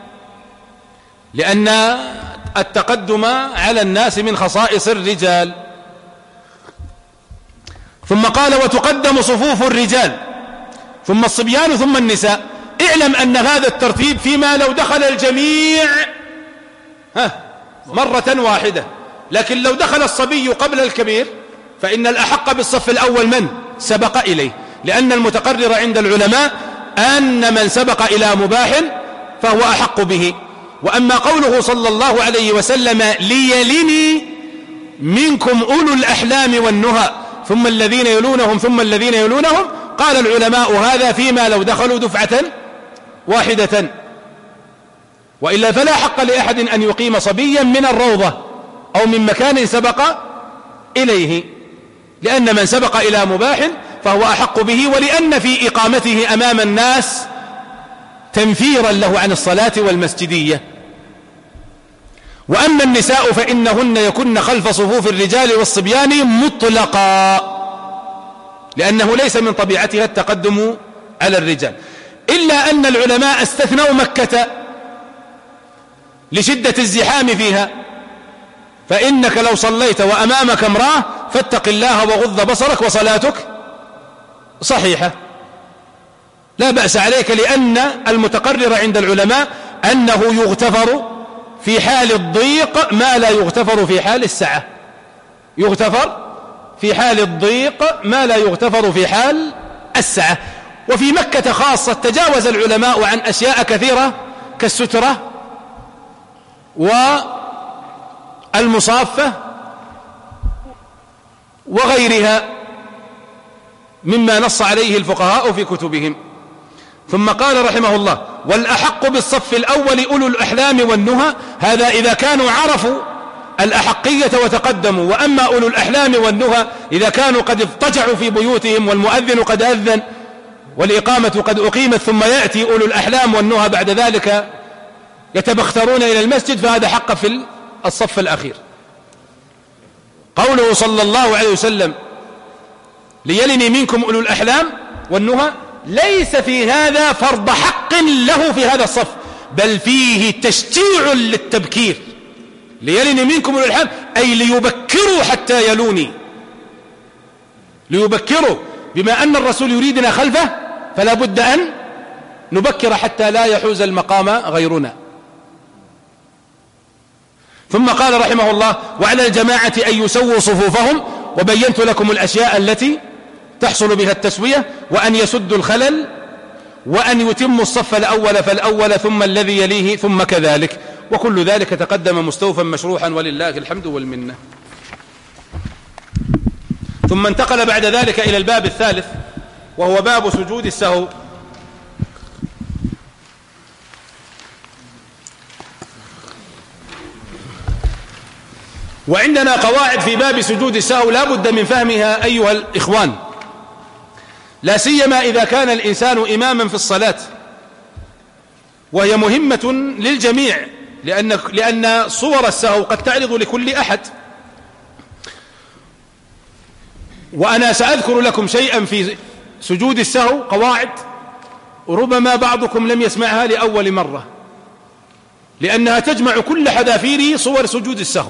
لأن التقدم على الناس من خصائص الرجال. ثم قال: وتقدم صفوف الرجال ثم الصبيان ثم النساء. اعلم أن هذا الترتيب فيما لو دخل الجميع مرة واحدة، لكن لو دخل الصبي قبل الكبير فإن الأحق بالصف الأول من سبق إليه، لأن المتقرر عند العلماء أن من سبق إلى مباح فهو أحق به. وأما قوله صلى الله عليه وسلم: ليلني منكم أولو الأحلام والنهى ثم الذين يلونهم ثم الذين يلونهم، قال العلماء هذا فيما لو دخلوا دفعة واحدة، وإلا فلا حق لأحد أن يقيم صبيا من الروضة أو من مكان سبق إليه، لأن من سبق إلى مباح فهو أحق به، ولأن في إقامته أمام الناس تنفيرا له عن الصلاة والمسجدية. وأما النساء فإنهن يكن خلف صفوف الرجال والصبيان مطلقا، لأنه ليس من طبيعتها التقدم على الرجال، إلا أن العلماء استثنوا مكة لشدة الزحام فيها، فإنك لو صليت وأمامك امرأة فاتق الله وغض بصرك وصلاتك صحيحة لا بأس عليك، لأن المتقرر عند العلماء أنه يغتفر في حال الضيق ما لا يغتفر في حال السعة، يغتفر في حال الضيق ما لا يغتفر في حال السعة. وفي مكة خاصة تجاوز العلماء عن أشياء كثيرة كالسترة والمصافة وغيرها مما نص عليه الفقهاء في كتبهم. ثم قال رحمه الله: والأحق بالصف الأول أولو الأحلام والنهى، هذا إذا كانوا عرفوا الأحقية وتقدموا. وأما أولو الأحلام والنهى إذا كانوا قد اضطجعوا في بيوتهم والمؤذن قد أذن والإقامة قد أقيمت ثم يأتي أولو الأحلام والنهى بعد ذلك يتبخترون إلى المسجد، فهذا حق في الصف الأخير. قوله صلى الله عليه وسلم: ليلني منكم أولو الأحلام والنهى، ليس في هذا فرض حق له في هذا الصف، بل فيه تشجيع للتبكير. ليلني منكم أولو الأحلام أي ليبكروا حتى يلوني، ليبكروا، بما أن الرسول يريدنا خلفه فلا بد أن نبكر حتى لا يحوز المقام غيرنا. ثم قال رحمه الله: وعلى الجماعة أن يسووا صفوفهم، وبينت لكم الأشياء التي تحصل بها التسوية، وأن يسدوا الخلل، وأن يتموا الصف الأول فالأول ثم الذي يليه ثم كذلك، وكل ذلك تقدم مستوفا مشروحا ولله الحمد والمنة. ثم انتقل بعد ذلك إلى الباب الثالث وهو باب سجود السهو. وعندنا قواعد في باب سجود السهو لا بد من فهمها أيها الإخوان، لا سيما إذا كان الإنسان إماما في الصلاة، وهي مهمة للجميع، لأن صور السهو قد تعرض لكل أحد. وأنا سأذكر لكم شيئا في سجود السهو، قواعد ربما بعضكم لم يسمعها لأول مرة، لأنها تجمع كل حذافير صور سجود السهو،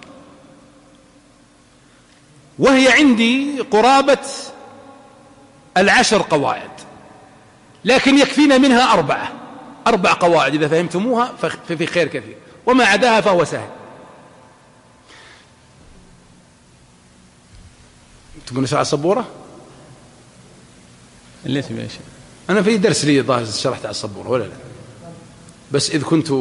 وهي عندي قرابة 10 قواعد، لكن يكفينا منها 4 قواعد إذا فهمتموها ففي خير كثير، وما عداها فهو سهل. تقولون على السبورة؟ اللي تبي يا شيخ. أنا في درس لي ظاهر شرحت على السبورة ولا لا؟ بس إذ كنت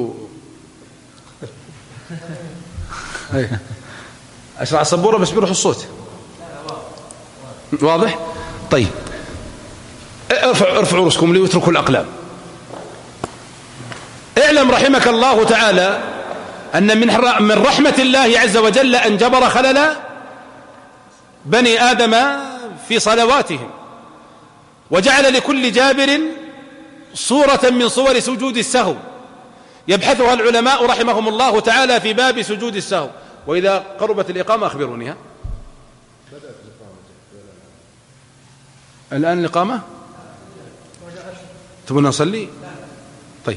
أشرح على السبورة بس بيروح الصوت. واضح؟ طيب ارفعوا رؤوسكم لي واتركوا الأقلام. اعلم رحمك الله تعالى أن من رحمة الله عز وجل أن جبر خلل بني آدم في صلواتهم، وجعل لكل جابر صورة من صور سجود السهو يبحثها العلماء رحمهم الله تعالى في باب سجود السهو. وإذا قربت الإقامة أخبروني. الآن الإقامة تبون نصلي؟ طيب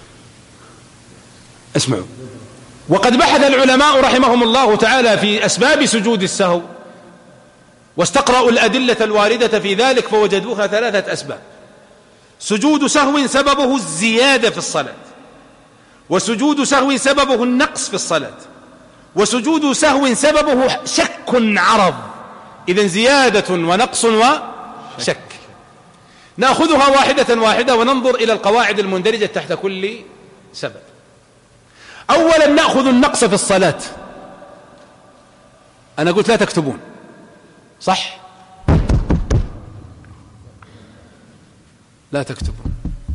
اسمعوا. وقد بحث العلماء رحمهم الله تعالى في أسباب سجود السهو، واستقرأوا الأدلة الواردة في ذلك فوجدوها 3 أسباب. سجود سهو سببه الزيادة في الصلاة، وسجود سهو سببه النقص في الصلاة، وسجود سهو سببه شك عرض. إذن زيادة ونقص وشك. نأخذها واحدة واحدة وننظر إلى القواعد المندرجة تحت كل سبب. أولا نأخذ النقص في الصلاة. أنا قلت لا تكتبون، صح؟ لا تكتبون.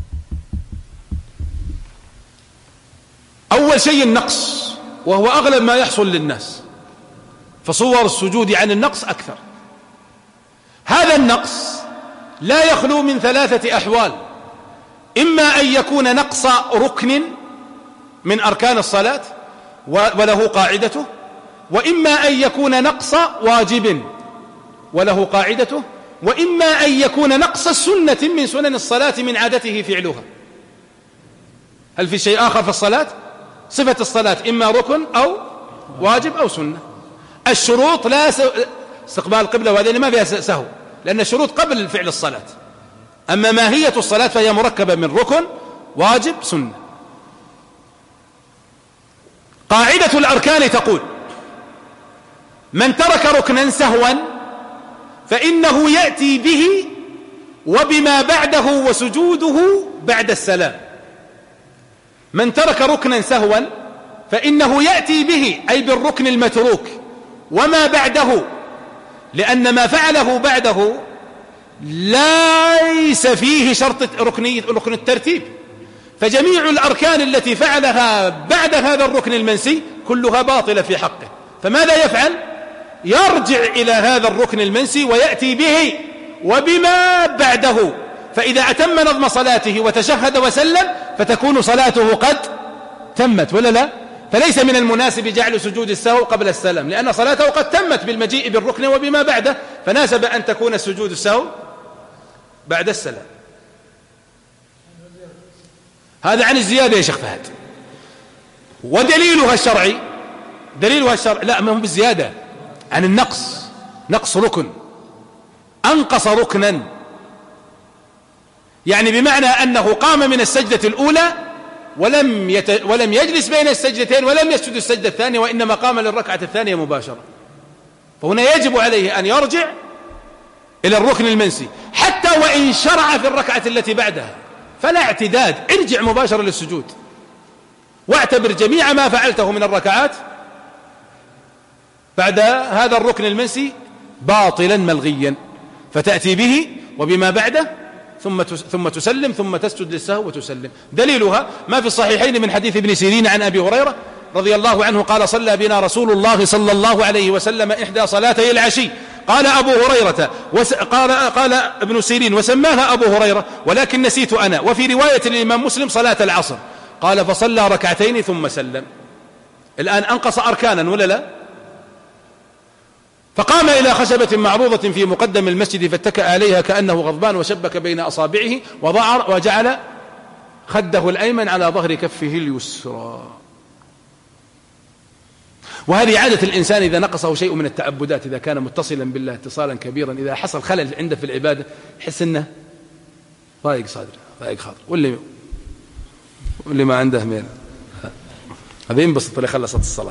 أول شيء النقص، وهو أغلب ما يحصل للناس، فصور السجود عن النقص أكثر. هذا النقص لا يخلو من 3 أحوال: إما أن يكون نقص ركن من أركان الصلاة وله قاعدته، وإما أن يكون نقص واجب وله قاعدته، وإما أن يكون نقص السنة من سنن الصلاة من عادته فعلها. هل في شيء آخر في الصلاة؟ صفة الصلاة إما ركن أو واجب أو سنة. الشروط لا استقبال القبلة، وهذه ما فيها سهو، لأن الشروط قبل فعل الصلاة. أما ماهية الصلاة فهي مركبة من ركن واجب سنة. قاعدة الأركان تقول: من ترك ركنا سهوا فإنه يأتي به وبما بعده وسجوده بعد السلام. من ترك ركنا سهوا فإنه يأتي به، أي بالركن المتروك، وما بعده، لأن ما فعله بعده ليس فيه شرط ركن الترتيب، فجميع الأركان التي فعلها بعد هذا الركن المنسي كلها باطلة في حقه. فماذا يفعل؟ يرجع إلى هذا الركن المنسي ويأتي به وبما بعده، فإذا أتم نظم صلاته وتشهد وسلم فتكون صلاته قد تمت، ولا لا؟ فليس من المناسب جعل سجود السهو قبل السلام، لأن صلاته قد تمت بالمجيء بالركن وبما بعده، فناسب أن تكون السجود السهو بعد السلام. هذا عن الزيادة يا شيخ فهد. ودليلها الشرعي، لا، ما هو بالزيادة، عن النقص. نقص ركن، أنقص ركنا، يعني بمعنى أنه قام من السجدة الأولى ولم يجلس بين السجدتين ولم يسجد السجدة الثانية، وإنما قام للركعة الثانية مباشرة، فهنا يجب عليه أن يرجع إلى الركن المنسي حتى وإن شرع في الركعة التي بعدها، فلا اعتداد، ارجع مباشرة للسجود، واعتبر جميع ما فعلته من الركعات بعد هذا الركن المنسي باطلا ملغيا، فتأتي به وبما بعده ثم تسلم، ثم تسجد للسهو وتسلم. دليلها ما في الصحيحين من حديث ابن سيرين عن أبي هريرة رضي الله عنه قال: صلى بنا رسول الله صلى الله عليه وسلم إحدى صلاتي العشي. قال أبو هريرة قال ابن سيرين: وسماها أبو هريرة ولكن نسيت أنا. وفي رواية الإمام مسلم: صلاة العصر. قال: فصلى ركعتين ثم سلم. الآن أنقص أركانا ولا لا؟ فقام إلى خشبة معروضة في مقدم المسجد فاتكأ عليها كأنه غضبان، وشبك بين أصابعه وجعل خده الأيمن على ظهر كفه اليسرى. وهذه عادة الإنسان إذا نقصه شيء من التعبدات، إذا كان متصلا بالله اتصالا كبيرا، إذا حصل خلل عنده في العبادة يحس أنه ضايق صدره ضايق خاطر، واللي ما عنده ميل هذا ينبسط اللي خلصت الصلاة.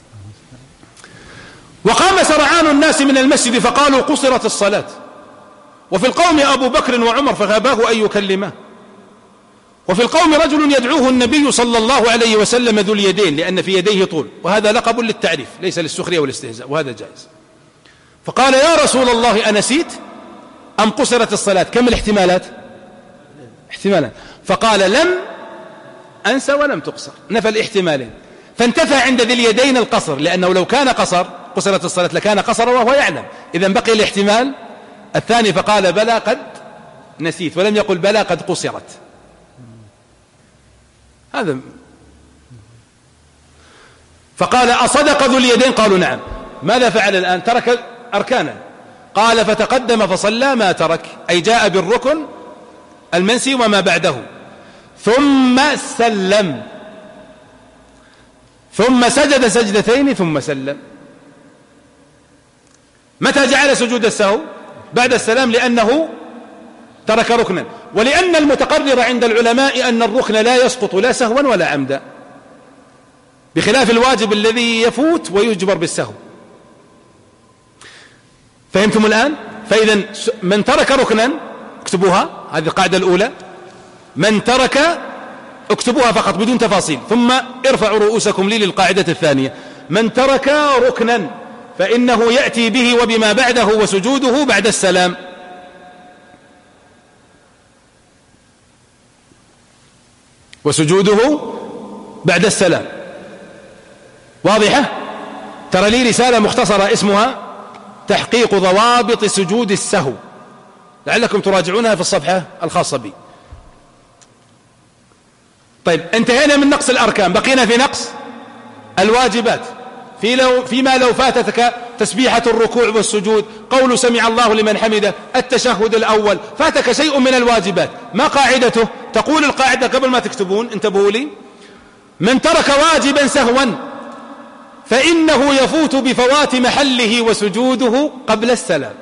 وقام سرعان الناس من المسجد فقالوا: قصرت الصلاة. وفي القوم أبو بكر وعمر فغاباه أن يكلمه. وفي القوم رجل يدعوه النبي صلى الله عليه وسلم ذو اليدين، لأن في يديه طول، وهذا لقب للتعريف ليس للسخرية والاستهزاء، وهذا جائز. فقال: يا رسول الله أنسيت أم قصرت الصلاة؟ كم الاحتمالات؟ احتمالات. فقال: لم أنسى ولم تقصر، نفى الاحتمالين. فانتفى عند ذي اليدين القصر، لأنه لو كان قصرت الصلاة لكان قصر وهو يعلم، إذن بقي الاحتمال الثاني، فقال بلى قد نسيت، ولم يقل بلى قد قصرت. هذا. فقال أصدق ذو اليدين؟ قالوا نعم. ماذا فعل الآن؟ ترك أركانا. قال فتقدم فصلى ما ترك، أي جاء بالركن المنسي وما بعده، ثم سلم، ثم سجد سجدتين ثم سلم. متى جعل سجود السهو؟ بعد السلام، لأنه ترك ركنا، ولأن المتقرر عند العلماء أن الركن لا يسقط لا سهوا ولا عمدا، بخلاف الواجب الذي يفوت ويجبر بالسهو. فهمتم الآن؟ فإذا من ترك ركنا اكتبوها، هذه القاعدة الأولى، من ترك اكتبوها فقط بدون تفاصيل، ثم ارفعوا رؤوسكم لي للقاعدة الثانية. من ترك ركنا فإنه يأتي به وبما بعده وسجوده بعد السلام. وسجوده بعد السلام. واضحة؟ ترى لي رسالة مختصرة اسمها تحقيق ضوابط سجود السهو، لعلكم تراجعونها في الصفحة الخاصة بي. طيب، انتهينا من نقص الأركان، بقينا في نقص الواجبات. فيما لو فاتتك تسبيحة الركوع والسجود، قول سمع الله لمن حمده، التشهد الأول، فاتك شيء من الواجبات، ما قاعدته؟ تقول القاعدة قبل ما تكتبون، انتبهوا لي: من ترك واجبا سهوا فإنه يفوت بفوات محله وسجوده قبل السلام.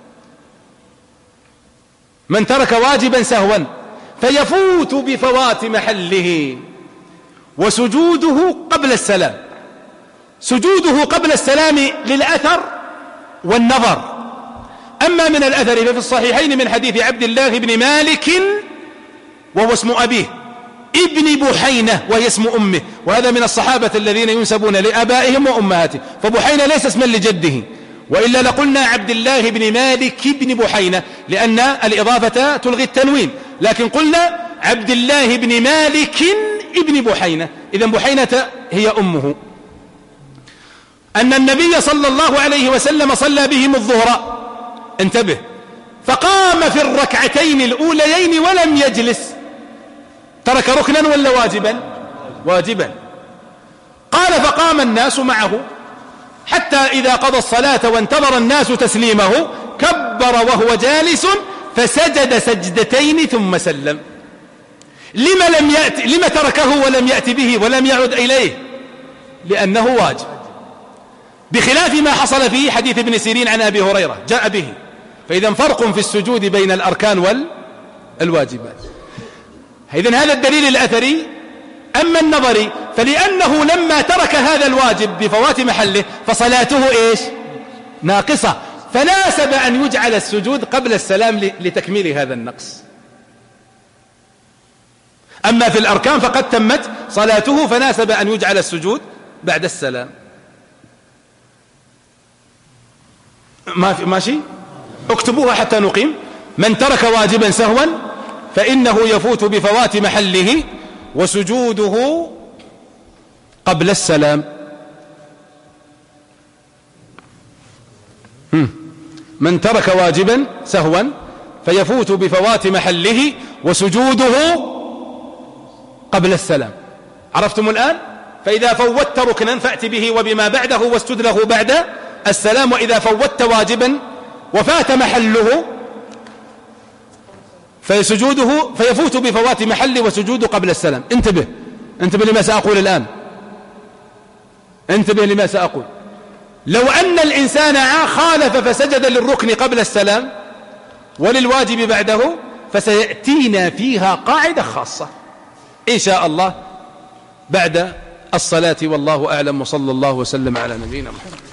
من ترك واجبا سهوا فيفوت بفوات محله وسجوده قبل السلام. سجوده قبل السلام للأثر والنظر. أما من الأثر ففي الصحيحين من حديث عبد الله بن مالك وهو اسم أبيه، ابن بحينة وهي اسم أمه، وهذا من الصحابة الذين ينسبون لآبائهم وأمهاتهم، فبحينة ليس اسما لجده، وإلا لقلنا عبد الله بن مالك بن بحينة، لأن الإضافة تلغي التنوين، لكن قلنا عبد الله بن مالك ابن بحينة، إذن بحينة هي أمه. أن النبي صلى الله عليه وسلم صلى بهم الظهر، انتبه، فقام في الركعتين الأوليين ولم يجلس. ترك ركنا ولا واجبا؟ واجبا. قال فقام الناس معه حتى إذا قضى الصلاة وانتظر الناس تسليمه كبر وهو جالس فسجد سجدتين ثم سلم. لما تركه ولم يأتي به ولم يعد إليه؟ لأنه واجب، بخلاف ما حصل في حديث ابن سيرين عن أبي هريرة جاء به. فإذا فرق في السجود بين الأركان والواجبات. إذن هذا الدليل الأثري. أما النظري فلأنه لما ترك هذا الواجب بفوات محله فصلاته إيش؟ ناقصة، فناسب أن يجعل السجود قبل السلام لتكميل هذا النقص. أما في الأركان فقد تمت صلاته فناسب أن يجعل السجود بعد السلام. ماشي؟ اكتبوها حتى نقيم. من ترك واجبا سهوا فإنه يفوت بفوات محله وسجوده قبل السلام. من ترك واجبا سهوا فيفوت بفوات محله وسجوده قبل السلام. عرفتم الآن؟ فإذا فوتت ركنا فأت به وبما بعده واسجد له بعد السلام، وإذا فوتت واجبا وفات محله فيفوت بفوات محله وسجوده قبل السلام. انتبه لما سأقول الآن، انتبه لما سأقول. لو أن الإنسان خالف فسجد للركن قبل السلام وللواجب بعده فسيأتينا فيها قاعدة خاصة إن شاء الله بعد الصلاة، والله أعلم، وصلى الله وسلم على نبينا محمد.